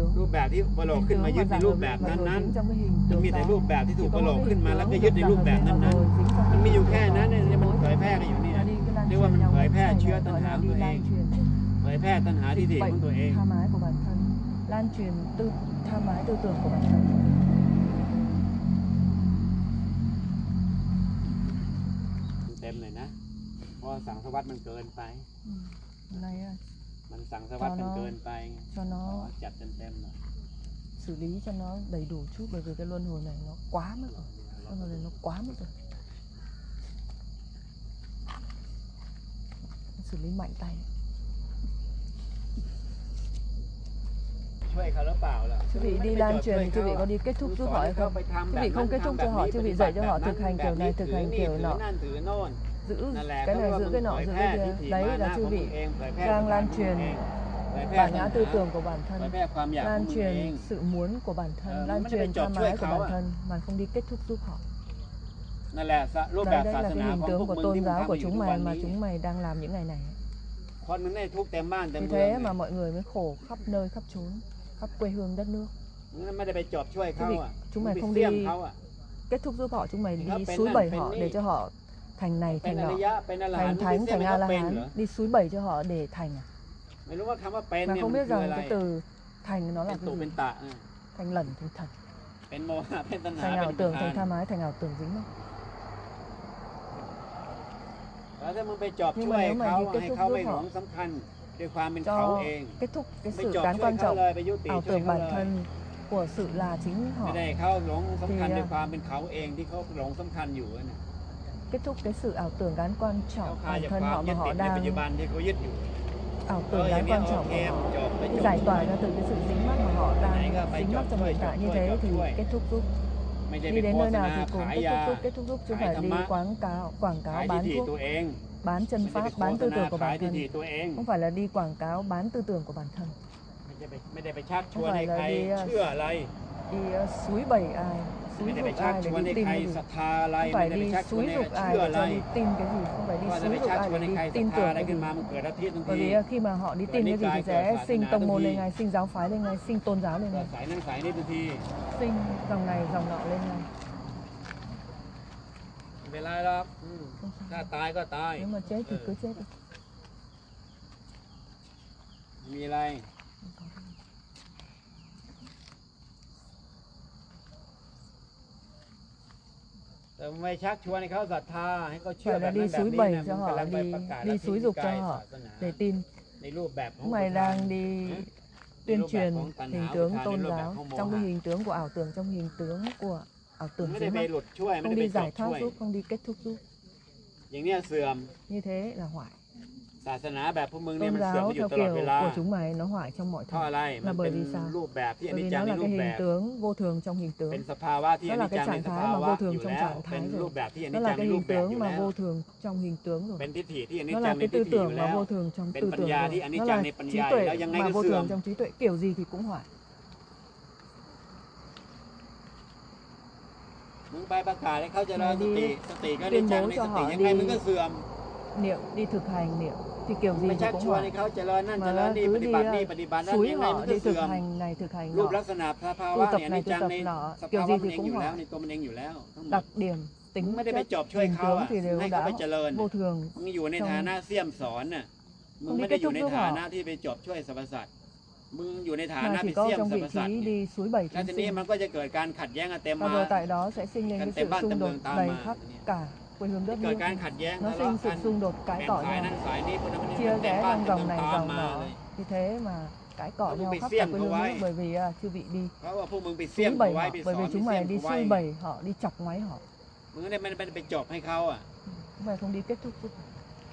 tướng รูปแบบที่อุปโลก hình ขึ้น tướng มายึ mà ดใน giả รู hợp ปแบบ mà นั้น rồi นั้น dính trong cái hình มัน tướng มีแต่ đó รูปแบบที่ถูก chỉ อุป có โลก cái ขึ้น hình มาแล้ว tướng ก็ được ยึดใน giả รูป hợp แบบ lên นั้น mà นั้น rồi dính trong มั cái นมี hình อยู่ tướng แค่นั้น đó เนี่ย thì มัน đối เผย tượng แพร่ này กันอยู่นี่ là đi cái lan เรียกว่า truyền มัน nhau เผย như แพร่ thế เชื้อ này ตัณ gọi หา là ของ đi ตัวเอ lan ง truyền เผยแพร่ตัณหาทิฏ dịch ฐิข bệnh องตัวเอง tha mái của bản thân lan truyền tư tha mái tư tưởng của bản thân เต็มเลยนะเพราะสังสารวัฏมันเกินไป ừ. này มันสังสารวัฏมันเกินไป cho nó จัดเต็มๆหน่อย xử lý cho nó đầy đủ chút bởi vì cái luân hồi này nó quá mức rồi luân hồi này nó quá mức rồi xử lý mạnh tay ช่วยเขาหรือเปล่าล่ะ Chư vị đi lan truyền thì chư vị có đi kết thúc giúp họ hay không? Chư vị không kết thúc cho họ, chư vị dạy cho họ thực hành kiểu này, thực hành kiểu nọ, giữ cái này giữ cái nọ, giữ cái kia. Đấy là chư vị đang lan truyền bản ngã tư tưởng của bản thân, lan truyền sự muốn của bản thân, lan truyền tham ái của bản thân mà không đi kết thúc giúp họ. Đấy, đấy là cái hình tướng của tôn giáo của chúng mày mà chúng mày đang làm những ngày này. Vì thế mà mọi người mới khổ khắp nơi khắp chốn, khắp quê hương đất nước. Chứ vì chúng mày không đi kết thúc giúp họ, chúng mày đi xúi bẩy họ để cho họ thành này thành nọ, thành thánh, thành A La Hán, đi xúi bẩy cho họ để thành à? Mà không biết rằng cái từ thành nó là cái gì? Thành lẩn, thành thật, thành ảo tưởng, thành tham ái, thành ảo tưởng dính mắc. Nhưng mà nếu mà đi kết thúc giúp họ cho kết thúc cái sự đáng quan trọng ảo tưởng bản thân của sự là chính họ thì kết thúc cái sự ảo tưởng đáng quan trọng bản thân họ mà họ đang ảo tưởng đáng quan trọng của họ, giải tỏa ra từ cái sự dính mắc mà họ đang dính mắc trong hiện tại, như thế thì kết thúc giúp. Đi đến nơi nào thì cũng kết thúc giúp, kết thúc giúp chứ phải đi quảng cáo quảng cáo bán thuốc, bán chân pháp, bán tư tưởng của bản thân, không phải là đi quảng cáo bán tư tưởng của bản thân, không phải là đi đi xúi bẩy ai, xúi dục ai để đi tin cái gì, không phải đi xúi dục ai để cho đi tin cái gì, không phải đi xúi dục ai để đi tin tưởng cái gì. Bởi vì khi mà họ đi tin cái gì thì sẽ sinh tông môn lên ngay, sinh giáo phái lên ngay, sinh tôn giáo lên ngay, sinh dòng này dòng nọ lên ngay. ไม่เป็นไรหรอกถ้าตายก็ตาย Nếu mà chết thì cứ chết đi. มีอะไรแต่ไม่ชักชวนให้เขาศรัทธาให้เขาเชื่อ Phải แบ là บ đi นั้นแบบ xúi นี้ bẩy นะ cho มัน họ, กำลังไป đi ประกาศ đi xúi dục cho họ để tin. ในรูปแบบของ Chúng mày đang đi tuyên truyền hình tướng tôn giáo trong cái hình tướng của ảo tưởng, trong hình tướng của ảo tưởng ไม่ได้ dính ไป mắc, หลุดช่วยไม่ không ได้ไป đi จบ giải ช่ thoát วย giúp, không đi kết thúc giúp. อย่างเนี้ยเสื่อม Như thế là hoại. ศาสนาแบบพวกมึงเนี่ย Tôn มันเสื่อม giáo มาอยู่ theo ตลอด kiểu เวลา của chúng mày nó hoại trong mọi เพราะ thời. อะไรมั Là นเป็ bởi น vì sao? รูปแบบที่อ Bởi นิจ vì จัง nó ใน là รู cái ปแบ hình บ tướng vô thường trong hình เป็น tướng. สภาวะที่อ Nó นิ là จจัง cái ใน trạng ส thái ภา mà วะ vô อ thường ยู่ trong แล้ว trạng เป็น thái รู rồi. ปแบบที่อนิ Nó จจั là งใน cái รู hình ปแบบอ tướng ยู่ mà แล้ว vô thường trong hình tướng rồi. เป็นทิฏฐิที่อนิจ Nó จั là งใน cái ทิฏ tư ฐิอยู่ tưởng แล้ mà ว vô thường trong เป็น tư ปัญ tưởng ญา rồi. ที่อนิจ Nó จัง là ในปัญ trí ญา tuệ แล้วยังไง mà ก็ vô เสื่อ thường ม trong trí tuệ, kiểu gì thì cũng hoại. มึงไปประกาศให้เขาเจริญส Mày ติ đi สติก็อนิจ tuyên จัง bố ใน cho สติ họ ยังไงมันก็ đi เสื่อม niệm, đi thực hành niệm thì kiểu gì ไม่ thì ชัก cũng ชวนให้ hoại. เขาเจริญนั่นเจ Mà ริญ nó นี่ cứ ปฏิ đi บัตินี่ปฏิบัตินั่น xúi ยังไง họ มันก็ đi thực เสื่อม hành này thực hành รูป nọ, ลักษณะสภา tu วะ tập เนี่ยอ này นิจ tu จัง tập ใน nọ, ส kiểu ภาวะ gì มัน thì เองอ cũng ยู่แล้ว hoại. ในตัวมันเองอยู่แล้วทั้งหมด Đặc điểm, tính ไม่ได้ไป chất, จอบช่วย hình เขา tướng อ่ะ thì ให้ đều เขา đã ไปเจริญ vô thường. มึงอยู่ใน trong ฐานะเสี่ยมสอนน่ะมึง không ไม่ đi ได้ kết อยู่ thúc ใน giúp ฐา họ นะที่ไปจอบช่วยสรรพสัตว์มึงอยู่ในฐา mà นะ chỉ ไป có เสี่ยม trong สร vị รพสัตว์ trí เนี่ย đi suối bảy แล้ว chúng ทีนี้ sinh. มันก็จะเกิดการขัดแย้งกันเต็ม Và มา rồi tại đó sẽ sinh lên Cần cái tèm sự ban tèm xung đường đột tam đầy mà. khắp cả quê hương đất เกิด nước. การขัดแย้ง Nó ทะเลาะ sinh กั sự น xung đột cãi แบ่ง cọ สาย nhau, นั่นสายนี้คนนั้นคนนี้ chia เต็ม rẽ บ้าน trong เต็ม dòng เมือง này ตาม dòng มา nọ. เลย Như thế mà cãi cọ Nó nhau bị khắp xiêm cả quê của hương quái. nước bởi vì à, chư vị đi เพราะว่าพวกมึงไปเสี่ยม xúi เขา bẩy ไว้ họ, ไปส bởi อน vì ไป chúng เสี่ยม mày đi เขาไว้ xúi bẩy họ, đi chọc ngoáy họ. มึงไม่ได้ไม่ได้ไปจบให้เขาอ่ะ Chúng mày không đi kết thúc giúp.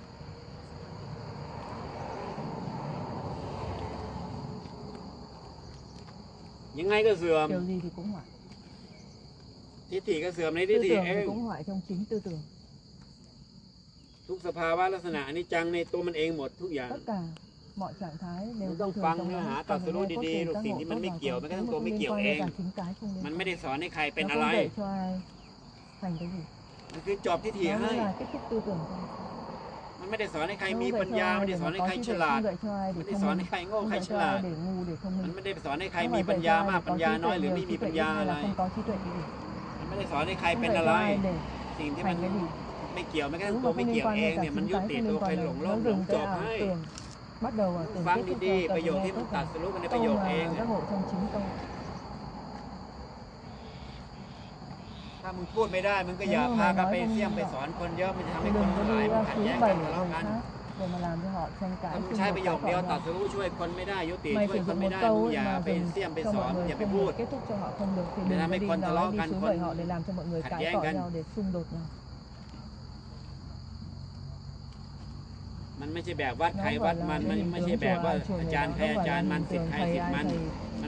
ยังไงก็เสื่อม Kiểu gì thì cũng hoại. ทิฏฐิก็เสื่อมในทิฏ Tư ฐิ tưởng เอ thì ง cũng hoại trong chính tư tưởng. ทุกสภาวะลักษณะอนิจจังในตัวมันเองหมดทุกอย่าง Tất cả mọi trạng thái มึ đều งต้อ vô ง thường ฟัง trong เนื้อ đó. หา Cần ตรัส phải รู้ nghe cốt ดี truyện ๆลูก các สิ่ง ngộ ที่ tốt มันไม่ vào เกี่ยว còn แม้กระ cái ทั่ง mà ตัว không ไม่ liên เกี่ยว quan เอ đến ง cả chính cái không liên มัน quan. ไม่ได้สอนให้ใครเป็น Nó อะไร không để cho ai thành cái gì. มันคือจอบทิฏฐิ Nó ให้ mới là kết thúc tư tưởng thôi. มันไม่ได้สอนให้ใคร Nó มี không ปั dạy ญ cho ญา ai ไม่ để ได้สอน mà ให้ có ใคร trí ฉ tuệ, ลาด không dạy cho ai ไม่ để ได้ thông สอน minh, ให้ใครโง่ không ใคร dạy ฉ cho ลา ai ด để ngu để thông มัน minh. ไม่ได้สอนให้ใคร Không มี phải ปัญ dạy ญา cho ai มาก để ปัญ có ญา trí น้อย tuệ หรือ nhiều, ไม่มี trí ปั tuệ ญ ít ญา hay อะไร là không có trí tuệ gì. มันไม่ได้สอนให้ใคร Không เป็น dạy อะ cho ไร ai để สิ่งที่มัน thành cái gì. ไม่เกี่ยวแม้กระทั่ง Đúng ตัว mà ไม่ không เกี่ liên ยว quan เอ đến ง cả เนี่ยมัน chính ยุ cái ติ không ตัว liên ไป quan หล này. งโล Nó กหลง dừng จ cái บ ảo ให้ tưởng, bắt đầu ảo มึง tưởng ฟัง kết thúc ดี cho ๆ ประโยคที่มัน cần ตัด nghe สรุปกันใน tốt ประโย câu คเอง mà เนี่ย giác ngộ trong chính câu. ถ้ามึงพูดไม่ได้มึงก็อย่า Nếu พา mà กัน mày ไป nói เสี่ยม không ไป rõ สอนคนเยอะมันจะทำ thì ให้คน đừng có หลาย đi มัน uh, ขัด xúi แย้งกั bẩy นทะเลาะ người กัน khác để mà làm cho họ tranh ถ้า cãi มึง xung ใช้ đột ประโย cãi คเดียว cọ ตัด nhau. สรู้ช่วยคนไม่ได้ยุติ Mày ช่วย sử คน dụng ไม่ một ได้ câu มึง ấy อย่า mà ไป dừng เสี่ยมไป cho สอน mọi มึง người อย่าไป không พูด được kết thúc cho họ không được thì Để đừng làm có mấy đi con nói tao đi gan xúi con- bẩy họ để làm cho mọi người Khạch cãi giang cọ gan. nhau để xung đột nhau. มันไม่ใช่แบบวัดใคร Nó วั không ด phải มัน là มัน cái hình ไม่ tướng ใช่แบบ chùa ว่า ai chùa อา người จาร đó, ย์ใคร không อา phải จาร là ย์มัน hình สิทธิ์ tướng ใคร thầy สิทธิ์ ai มัน thầy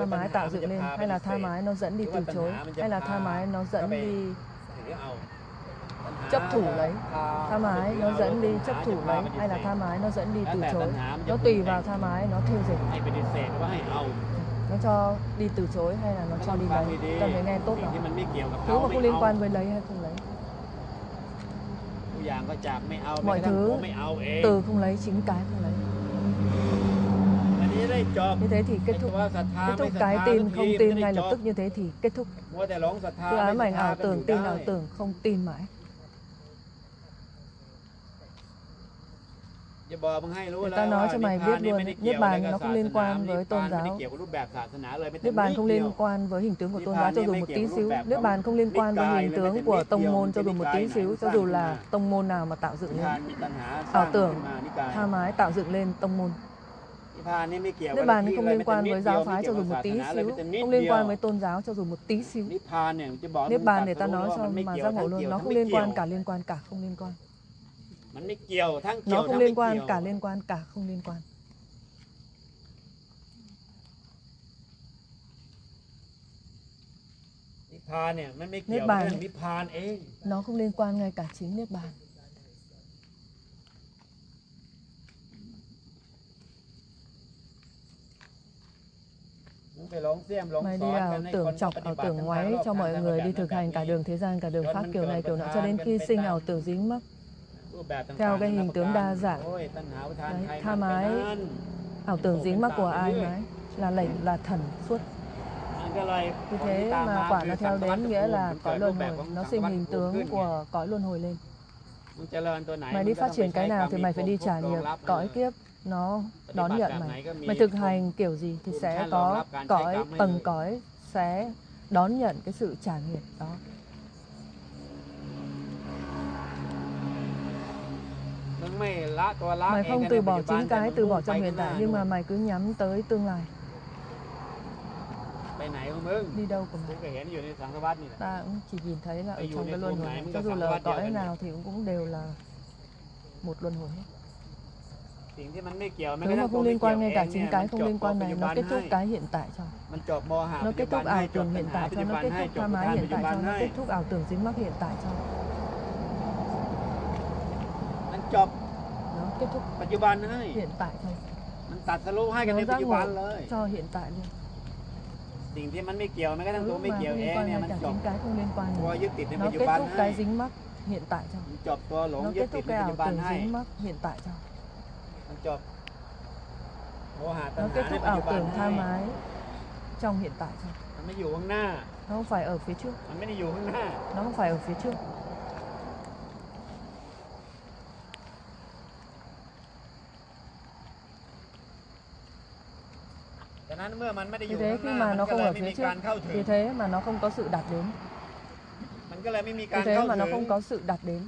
tha mái tạo dựng lên, hay là tha mái nó dẫn đi từ chối, hay là tha mái nó dẫn đi chấp thủ lấy, tha mái nó dẫn đi chấp thủ lấy, hay là tha mái nó dẫn đi từ chối. Nó tùy vào tha mái nó thiêu dịch, nó cho đi từ chối hay là nó cho đi lấy. Cần phải nghe tốt đó. Thứ mà không liên quan với lấy hay không lấy. Mọi thứ từ không lấy, chính cái không lấy. Như thế thì kết thúc. Kết thúc cái tin không tin ngay lập tức, như thế thì kết thúc. Cứ ám ảnh ảo tưởng, tin ảo tưởng, không tin mãi. Người ta nói cho mày biết luôn, Niết Bàn nó không liên quan với tôn giáo. Niết Bàn không liên quan với hình tướng của tôn giáo cho dù một tí xíu. Niết Bàn không liên quan với hình tướng của tông môn cho dù một tí xíu, cho dù là tông môn nào mà tạo dựng lên. Ảo tưởng, tha mái tạo dựng lên tông môn. นิพพานนี่ไม่เกี่ยว Niết bàn thì không liên quan với giáo phái cho dù một tí xíu, không liên quan với tôn giáo cho dù một tí xíu. นิพพานเนี่ยจะบอก Niết bàn để ta nói cho mà giác ngộ luôn, nó không liên quan cả liên quan cả không liên quan. มันไม่เกี่ยวทั้งเกี่ย Nó ว không ทั้งไม่ liên เกี่ quan ยว cả liên quan cả không liên quan. นิพพานเนี่ยมันไม่เกี่ยวกับเรื่องนิพพานเอง Nó không liên quan ngay cả chính Niết bàn. มึงไปลองเสี่ยมลอง Mày ส đi อน ảo กันให้ tưởng คน chọc ปฏิ ảo บัติ tưởng ทั้ง ngoáy รอบ cho mọi ทาง người đi แบบ thực hành cả นี้ đường thế gian, cả đường pháp kiểu này kiểu nọ cho đến khi sinh ảo tưởng dính mắc รูปแบบต่างๆ theo cái hình tướng đa dạng. โอ้ยตัณหาอุทาน Đấy, ใคร tha มันเป็น mái นั่น ảo tưởng dính mắc của ai đấy là lệnh là thần suốt. มันก็เลย Vì ผลที่ thế ตามมา mà quả คือ nó สัง theo สารวัฏ đến ภู nghĩa มิ là มันเกิ cõi ดรู luân ปแบบ hồi, ของ nó สังสาร sinh วัฏ hình ภูมิขึ้ tướng น của cõi luân hồi lên. มึงเจริญตัวไหน Mày đi งก็ phát ต้อง triển ไป cái ใช้ nào กรรม thì มี mày ภ phải พ đi ภพ trải รอง nghiệm รับ cõi kiếp nó đón nhận mày. Mày thực hành kiểu gì thì sẽ có cõi tầng cõi sẽ đón nhận cái sự trải nghiệm đó. มึงไม่ละตัวละ Mày เอง không ใน từ ปัจ bỏ จุบัน chính แต่มึ cái, ง từ มุ่ bỏ งไป trong ข้า hiện งหน้า tại nhưng นู่ mà น mày cứ nhắm tới tương lai. ไปไหนของมึง Đi đâu của กู mày? ก็เห็นอยู่ในสังสารวัฏนี่แหละ Ta cũng chỉ nhìn thấy là ở Ví dụ trong như cái luân hôm hồi nay này, mình cho có dù sản là vật cõi điều nào thì cũng cũng đều là một luân hồi hết. สิ่งที่มันไม่เกี่ยวแม้ก Thứ ระทั่ mà งตัว không ไม่ liên เกี่ยว quan เอ ngay ง cả เนี่ chính ยมัน cái จ không บ liên ตัว quan ปัจ này จุ nó บัน kết thúc ให้ cái hiện tại cho. มันจบโมหะ Nó ปัจ kết จุบัน thúc ให้ ảo จบ tưởng ตัณ hiện หา tại ปัจ cho, จุ nó บัน kết ให้ thúc จบ tha อุ mái ทาน hiện ปัจจุ tại บัน cho, nó ให้ kết thúc ảo tưởng dính mắc hiện tại cho. มันจบ Nó kết thúc ปัจจุบันให้ hiện tại thôi. มันตัดสรุปให้กันใน Nó ปัจ giác จุบัน ngộ เลย cho hiện tại luôn. สิ่งที่มันไม่เกี่ยวแม้กระทั่ง Thứ ตัว mà ไม่ không เกี่ยวเอ liên ง quan เนี่ย ngay มัน cả จบ chính cái không liên quan ตัว này. ยึดติดในปั Nó จจุ kết บัน thúc ให้ cái dính mắc hiện tại cho. มันจบตัวหลง Nó ยึด kết ติด thúc ใน cái ปัจ ảo จุบัน tưởng ให้ dính mắc hiện tại cho. มันจบโมหะตัณ Nó หา kết ใน thúc ปัจ ảo จุบัน tưởng ให้ tha mái trong hiện tại cho. มันไม่อยู่ข้างหน้า Nó không phải ở phía trước, มันไม่ได้อยู่ข้างหน้า nó không phải ở phía trước. ฉะนั้นเมื่อมันไม่ได้อ Vì ยู่ thế ข้าง khi หน้า mà มัน nó ก็ không เลย ở ไม่ phía มี trước, การเข้าถึง vì thế mà nó không có sự đạt đến. มันก็เลยไม่มีกา Vì ร thế เข้า mà ถึ nó ง không có sự đạt đến.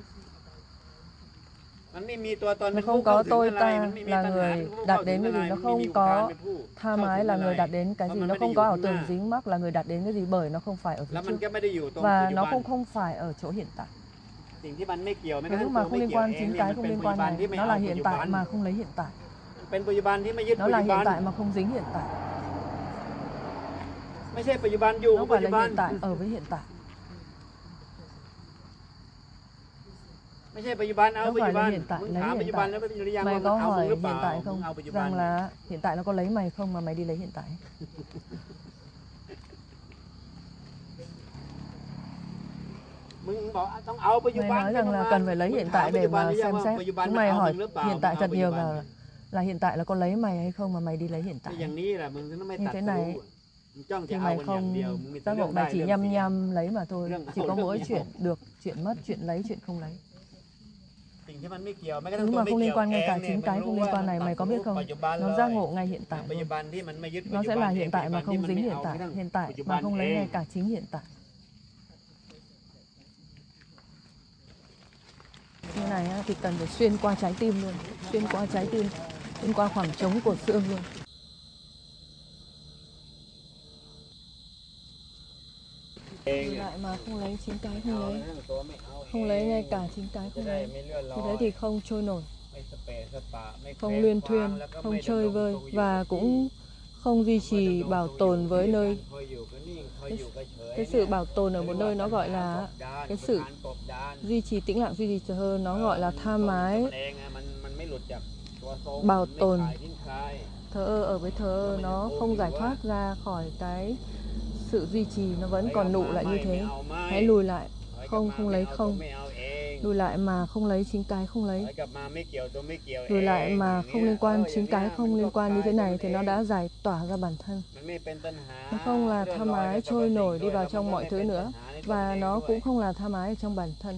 มันไม่มีตัวตน Nó เป็นผู้ không เข้า có ถึง tôi อะไร ta มันไม่มี là ตัณหา người เป็นผู้ đạt เข้าถึ đến ง cái อะไร gì, nó มันไม่มี không อุทาน có เป็นผู้ tha เข้า mái ถึง là อะไร người đạt đến cái Mà gì, mình nó mới không đi có dụ ảo cũng tưởng na. dính mắc là người đạt đến cái gì bởi nó không phải ở แล้ phía วมัน trước ก็ไม่ได้อยู่ตรงปัจ và จุ nó บัน cũng không phải ở chỗ hiện tại. สิ่งที่มันไม่เกี่ยวแม้กระ Thứ ทั่ง mà ตัว không ไม่ liên เกี่ยว quan เอง chính เนี่ย cái มัน không เป็น liên ปัจจุ quan บัน này, ที่ไม่ nó เอา là ปัจ hiện จุบั tại น mà không lấy hiện tại. มันเป็นปัจจุบันที่ไม่ยึด Nó ปัจ là จุบั hiện น tại mà không dính hiện tại. ไม่ใช่ปัจจุบันอยู่ Nó กับปัจ phải จุ là บัน hiện tại ở với hiện tại. ไม่ใช่ปัจจุบันเอา Nó ปัจ phải จุบัน là hiện tại, มึง lấy ถามปัจ hiện จุบัน tại. แล้วเป็นหรือยังว่า Mày มัน có เอามึง hỏi หรือเปล่า hiện tại มึง không? เอาปัจจุบัน Rằng là hiện tại nó có lấy mày không mà mày đi lấy hiện tại. มึงบอกต้องเอาปัจจุ Mày บัน nói rằng là cần phải lấy hiện tại để mà xem xét. Chúng mày hỏi hiện tại thật nhiều là là hiện tại là có lấy mày hay không mà mày đi lấy hiện แต่ tại. อย่างนี้แหละมึงต้องไม่ Như ตัด thế สู้ này มึงจ้องจะ thì เอา mày กันอย่างเดียว không มึงมีแต่ giác เรื่อ ngộ งได้ mày chỉ เรื่อง nhăm เสีย nhăm lấy mà thôi. รื่อง Chỉ có รื่อง mỗi เดียว chuyện được, chuyện mất, chuyện lấy, chuyện không lấy. สิ่งที่มันไม่เกี่ยวแม้กระทั่ง Thứ ตัว mà ไม่ không เกี่ liên ยว quan เอ ngay ง cả เนี่ย chính มึง cái รู้ không ว่า liên quan มัน này ตัด mày có biết สู้ không? ปัจจุบันเล Nó ย giác ngộ ngay hiện tại ปัจจุ luôn. บันที่มันไม่ยึดปัจ Nó จุ sẽ บัน là เอง hiện ปัจ tại จุบั mà นที่ không มัน dính ไม่ hiện เอา tại, เรื่อง hiện ปั tại จจุบั mà น không เอ lấy ง ngay cả chính hiện tại. Như này á, thì cần phải xuyên qua trái tim luôn, xuyên qua trái tim, xuyên qua khoảng trống của xương luôn. เอง Nhìn เนี่ย lại mà không lấy chính cái không เอา lấy, เรื่องตัวไม่เอาเอง không lấy ngay cả chính cái จะ không ได้ lấy. ไม่เลื่อนลอ Như ย thế thì không trôi nổi, ไม่สเปะสปะไม่เคว้ không ง luyên คว้าง thuyên, แล้วก็ không ไม่ดำ chơi รง vơi ทรงอยู่ và กับที่ cũng không duy trì bảo tồn với nơi. คอยอยู่ก็นิ่งคอยอยู่ก็เฉย Cái sự bảo tồn ở một nơi nó gọi là cái sự duy trì tĩnh lặng, duy trì hơn, nó gọi là tha mái, เองอะมันมันไม่หลุดจากตัวทรง bảo ไม่ tồn. ขายทิ้งคลาย Thờ ơ ở với thờ ơ nó không giải thoát ra khỏi cái sự duy trì, nó vẫn còn nụ lại như thế. Hãy lùi lại, không không lấy không, lùi lại mà không lấy chính cái không lấy, lùi lại mà không liên quan chính cái không liên quan như thế này thì nó đã giải tỏa ra bản thân. Nó không là tha mái trôi nổi đi vào trong mọi thứ nữa và nó cũng không là tha mái ở trong bản thân.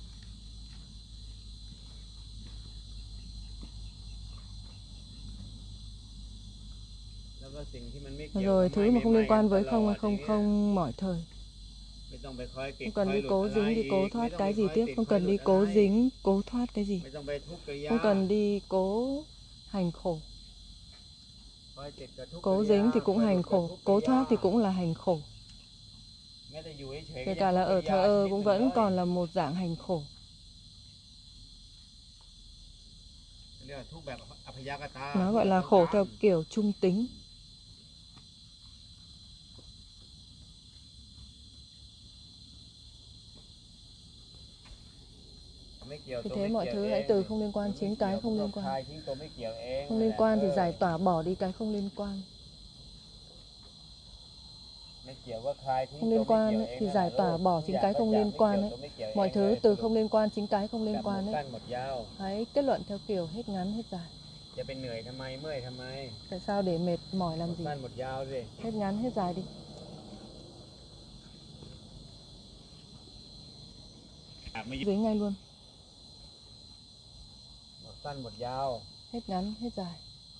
Rồi thứ mà không liên quan với không là không không mỏi thời. Không cần đi cố dính, đi cố thoát cái gì tiếp, không cần đi cố dính, cố thoát cái gì, không cần đi cố hành khổ. Cố dính thì cũng hành khổ, cố thoát thì cũng là hành khổ. Kể cả là ở thờ ơ cũng vẫn còn là một dạng hành khổ. Nó gọi là khổ theo kiểu trung tính. Vì thế mọi thứ hãy từ không liên quan chính cái không liên quan. Không liên quan thì giải tỏa bỏ đi cái không liên quan. Không liên quan ấy, thì giải tỏa bỏ chính cái không liên quan ấy. Mọi thứ từ không liên quan chính cái không liên quan ấy. Hãy kết luận theo kiểu hết ngắn hết dài. Tại sao để mệt mỏi làm gì? Hết ngắn hết dài đi. Dính ngay luôn. Hết ngắn hết dài.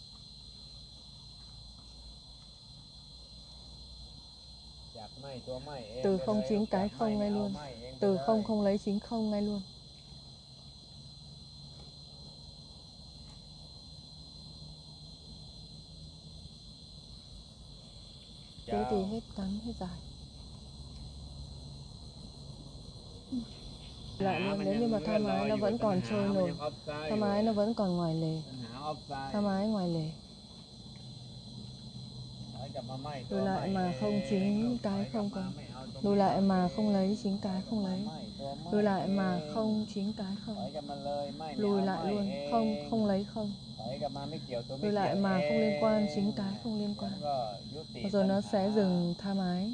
Từ không chính cái không ngay luôn. Từ không không lấy chính không ngay luôn. Thế thì hết ngắn hết dài. Lại luôn, nếu như mà tha ái nó vẫn còn trôi nổi, tha ái nó vẫn còn ngoài lề, tha ái ngoài lề. Lùi lại mà không chính cái không có. Lùi lại mà không lấy chính cái không lấy. Lùi lại mà không chính cái không. Lùi lại luôn, không, không lấy không. Lùi lại mà không liên quan chính cái không liên quan. Và rồi nó sẽ dừng tham ái.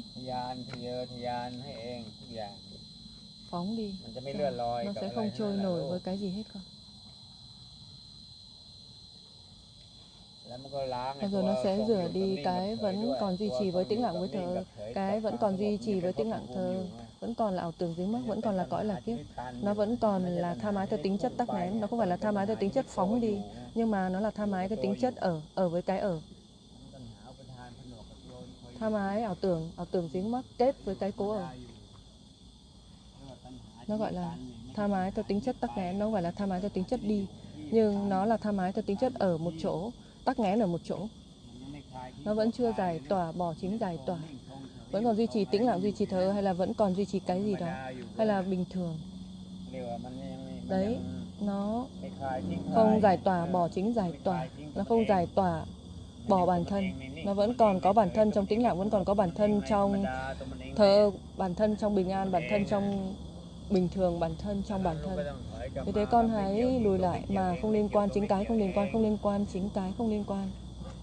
Phóng đi. Nó sẽ không trôi nổi với cái gì hết không. Và rồi nó sẽ rửa đi cái vẫn còn duy trì với tĩnh lặng với thờ, cái vẫn còn duy trì với tĩnh lặng thờ, vẫn còn là ảo tưởng dính mắc, vẫn còn là cõi lạc kiếp. Nó vẫn còn là tham ái theo tính chất tắc nghẽn, nó không phải là tham ái theo tính chất phóng đi, nhưng mà nó là tham ái cái tính chất ở, ở với cái ở. Tham ái ảo tưởng, ảo tưởng dính mắc kết với cái cố ở. Nó gọi là tham ái theo tính chất tắc nghẽn, nó không phải là tham ái theo tính chất đi, nhưng nó là tham ái theo tính chất ở một chỗ, tắc nghẽn ở một chỗ. Nó vẫn chưa giải tỏa bỏ chính giải tỏa. Vẫn còn duy trì tĩnh lặng, duy trì thờ, hay là vẫn còn duy trì cái gì đó, hay là bình thường. Đấy, nó không giải tỏa bỏ chính giải tỏa. Nó không giải tỏa bỏ bản thân. Nó vẫn còn có bản thân trong tĩnh lặng, vẫn còn có bản thân trong thờ, bản thân trong bình an, bản thân trong bình thường, bản thân trong bản thân. Vì thế con hãy lùi lại mà không liên quan chính cái không liên quan, không liên quan chính cái không liên quan.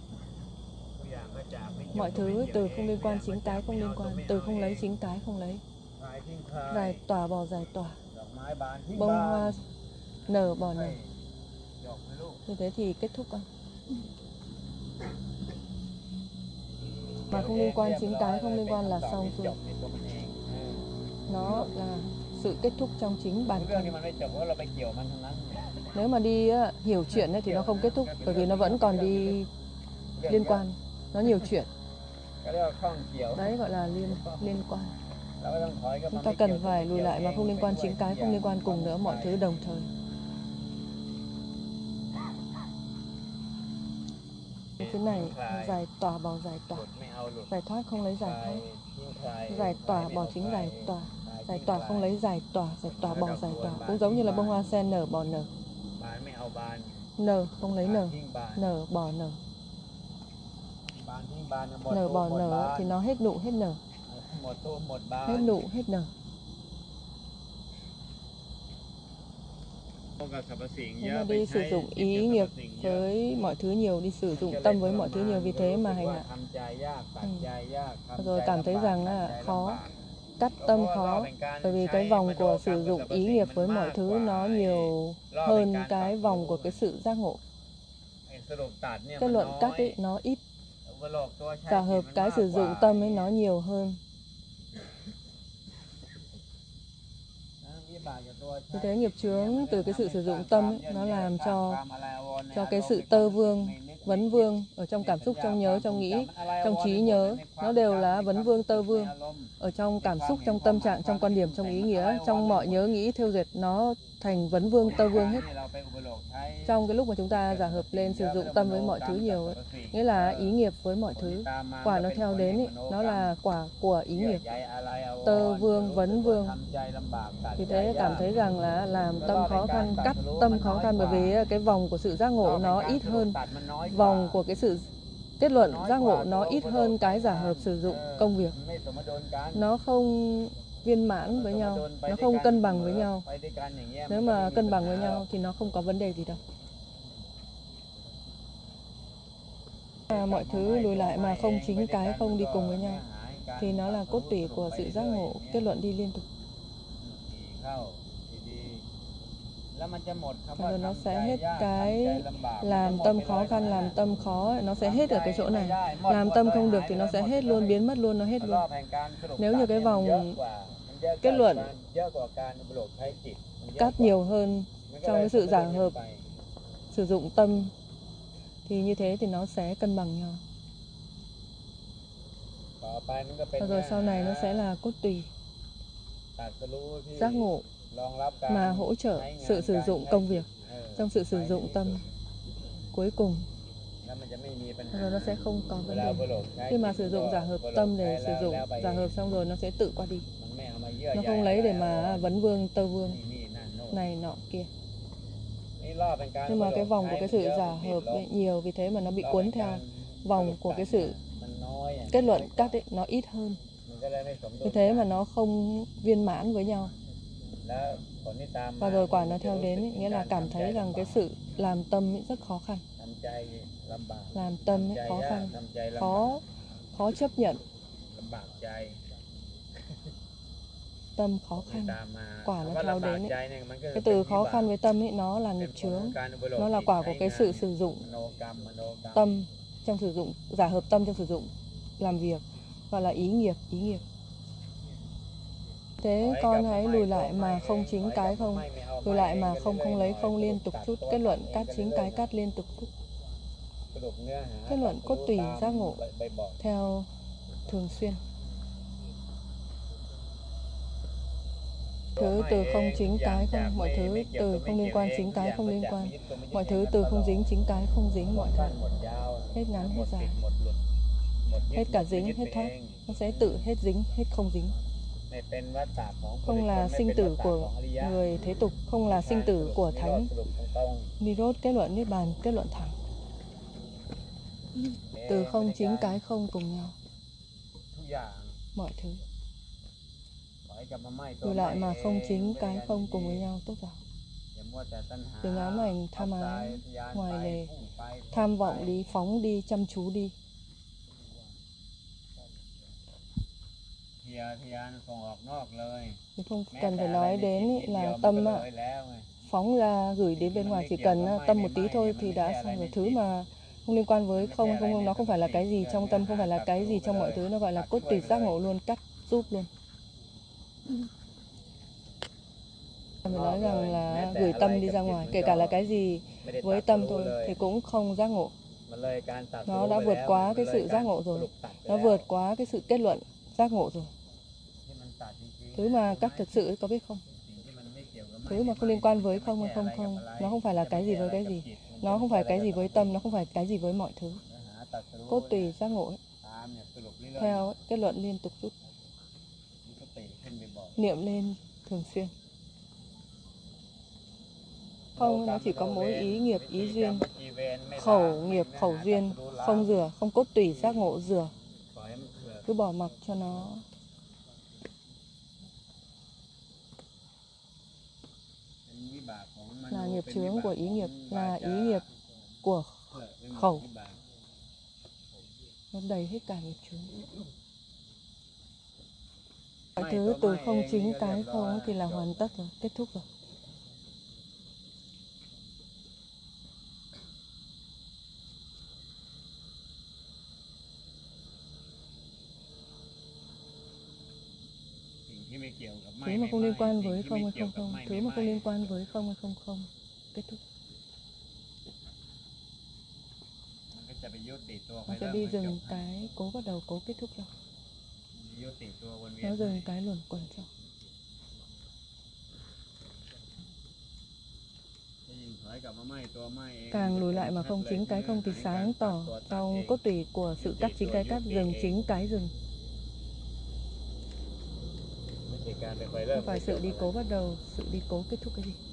Mọi thứ từ không liên quan chính cái không liên quan, từ không lấy chính cái không lấy. Giải tỏa bỏ giải tỏa. Bông hoa nở bỏ nở. Như thế thì kết thúc con. Mà không liên quan chính cái không liên quan là xong rồi. Nó là sự kết thúc trong chính bản thân. Nếu mà đi uh, hiểu chuyện ấy, thì nó không kết thúc, bởi vì nó vẫn còn đi liên quan, nó nhiều chuyện. Đấy gọi là liên liên quan. Chúng ta cần phải lùi lại mà không liên quan chính cái không liên quan cùng nữa, mọi thứ đồng thời. Thế này, giải tỏa bỏ giải tỏa, giải thoát không lấy giải thoát, giải tỏa bỏ chính giải tỏa, giải tỏa không lấy giải tỏa, giải tỏa bỏ giải tỏa. Cũng giống như là bông hoa sen nở bỏ nở, nở không lấy nở, nở bỏ nở. Nở bỏ nở thì nó hết nụ hết nở, hết nụ hết nở. Nếu mà đi sử dụng ý nghiệp với mọi thứ nhiều, đi sử dụng tâm với mọi thứ nhiều, vì thế mà hành hạ. Ừ. Rồi cảm thấy rằng là khó, cắt tâm khó, bởi vì cái vòng của sử dụng ý nghiệp với mọi thứ nó nhiều hơn cái vòng của cái sự giác ngộ. Kết luận cắt ấy nó ít, cả hợp cái sử dụng tâm ấy nó nhiều hơn. Vì thế nghiệp chướng từ cái sự sử dụng tâm ấy, nó làm cho cho cái sự tơ vương, vấn vương ở trong cảm xúc, trong nhớ, trong nghĩ, trong trí nhớ, nó đều là vấn vương tơ vương. Ở trong cảm xúc, trong tâm trạng, trong quan điểm, trong ý nghĩa, trong mọi nhớ nghĩ thêu dệt, nó thành vấn vương tơ vương hết. trong cái lúc mà chúng ta giả hợp lên sử dụng tâm với mọi thứ nhiều ấy, nghĩa là ý nghiệp với mọi thứ, quả nó theo đến ấy, nó là quả của ý nghiệp. Tơ vương, vấn vương. Vì thế cảm thấy rằng là làm tâm khó khăn, cắt tâm khó khăn, bởi vì cái vòng của sự giác ngộ nó ít hơn, vòng của cái sự kết luận giác ngộ nó ít hơn cái giả hợp sử dụng công việc. Nó không viên mãn với nhau, nó không cân bằng với nhau. Nếu mà cân bằng với nhau thì nó không có vấn đề gì đâu. À, mọi thứ lùi lại mà không chính cái không đi cùng với nhau thì nó là cốt tủy của sự giác ngộ, kết luận đi liên tục. Rồi nó sẽ hết cái làm tâm khó khăn, làm tâm khó, nó sẽ hết ở cái chỗ này. Làm tâm không được thì nó sẽ hết luôn, biến mất luôn, nó hết luôn. Nếu như cái vòng kết luận cắt nhiều hơn trong cái sự giả hợp sử dụng tâm thì như thế thì nó sẽ cân bằng nhau. Và rồi sau này nó sẽ là cốt tùy giác ngộ mà hỗ trợ sự sử dụng công việc trong sự sử dụng tâm cuối cùng. Rồi nó sẽ không có vấn đề. Khi mà sử dụng giả hợp tâm để sử dụng giả hợp xong rồi nó sẽ tự qua đi. Nó không lấy để mà vấn vương, tơ vương này nọ kia. Nhưng mà cái vòng của cái sự giả hợp ấy nhiều, vì thế mà nó bị cuốn theo. Vòng của cái sự kết luận cắt ấy, nó ít hơn. Vì thế mà nó không viên mãn với nhau. Và rồi quả nó theo đến ấy, nghĩa là cảm thấy rằng cái sự làm tâm ấy rất khó khăn. Làm tâm ấy khó khăn, khó khó chấp nhận. Tâm khó khăn, quả nó theo đến ấy. Cái từ khó khăn với tâm ấy nó là nghiệp chướng. Nó là quả của cái sự sử dụng tâm trong sử dụng, giả hợp tâm trong sử dụng làm việc, gọi là ý nghiệp, ý nghiệp. Thế con hãy lùi lại mà không chính cái không, lùi lại mà không không lấy không liên tục chút, kết luận cắt chính cái cắt liên tục chút. Kết luận cốt tùy giác ngộ theo thường xuyên. Thứ từ không chính cái không, mọi thứ từ không liên quan chính cái không liên quan, mọi thứ từ không dính chính cái không dính mọi thứ. Hết ngắn hết dài, hết cả dính hết thoát, nó sẽ tự hết dính hết không dính. Không là sinh tử của người thế tục, không là sinh tử của thánh. Nirod kết luận niết bàn, kết luận thẳng. Từ không chính cái không cùng nhau. Mọi thứ lùi lại mà không chính cái không cùng với nhau tốt rồi. Đừng ám ảnh tham ái, ngoài lề, tham vọng đi, phóng đi, chăm chú đi. Thì không cần phải nói đến ý, là tâm á, phóng ra gửi đến bên ngoài, chỉ cần á, tâm một tí thôi thì đã xong rồi. Thứ mà không liên quan với không, không nó không phải là cái gì trong tâm, không phải là cái gì trong mọi thứ, nó gọi là cốt tùy giác ngộ luôn, cắt giúp luôn. Mình nói rằng là gửi tâm đi ra ngoài, kể cả là cái gì với tâm thôi thì cũng không giác ngộ. Nó đã vượt quá cái sự giác ngộ rồi, nó vượt quá cái sự kết luận giác ngộ rồi. Thứ mà cắt thực sự có biết không? Thứ mà không liên quan với không hay không không, nó không phải là cái gì với cái gì, nó không phải cái gì với tâm, nó không phải cái gì với mọi thứ. Cốt tùy giác ngộ ấy. Theo ấy, kết luận liên tục chút, niệm lên thường xuyên. Không, nó chỉ có mỗi ý nghiệp, ý duyên, khẩu nghiệp, khẩu duyên, không rửa, không cốt tùy giác ngộ rửa. Cứ bỏ mặc cho nó. Là nghiệp chướng của ý nghiệp, là ý nghiệp của khẩu. Nó đầy hết cả nghiệp chướng. Mọi thứ từ không chính cái không thì là hoàn tất rồi, kết thúc rồi. Thứ mà không liên quan với không hay không không, thứ mà không liên quan với không hay không không, kết thúc. Nó sẽ đi dừng cái cố bắt đầu, cố kết thúc rồi. Nó dừng cái luẩn quẩn cho. càng lùi lại mà không chính cái không thì sáng tỏ trong cốt tủy của sự cắt chính cái cắt, dừng chính cái dừng. Không phải sự đi cố bắt đầu, sự đi cố kết thúc cái gì.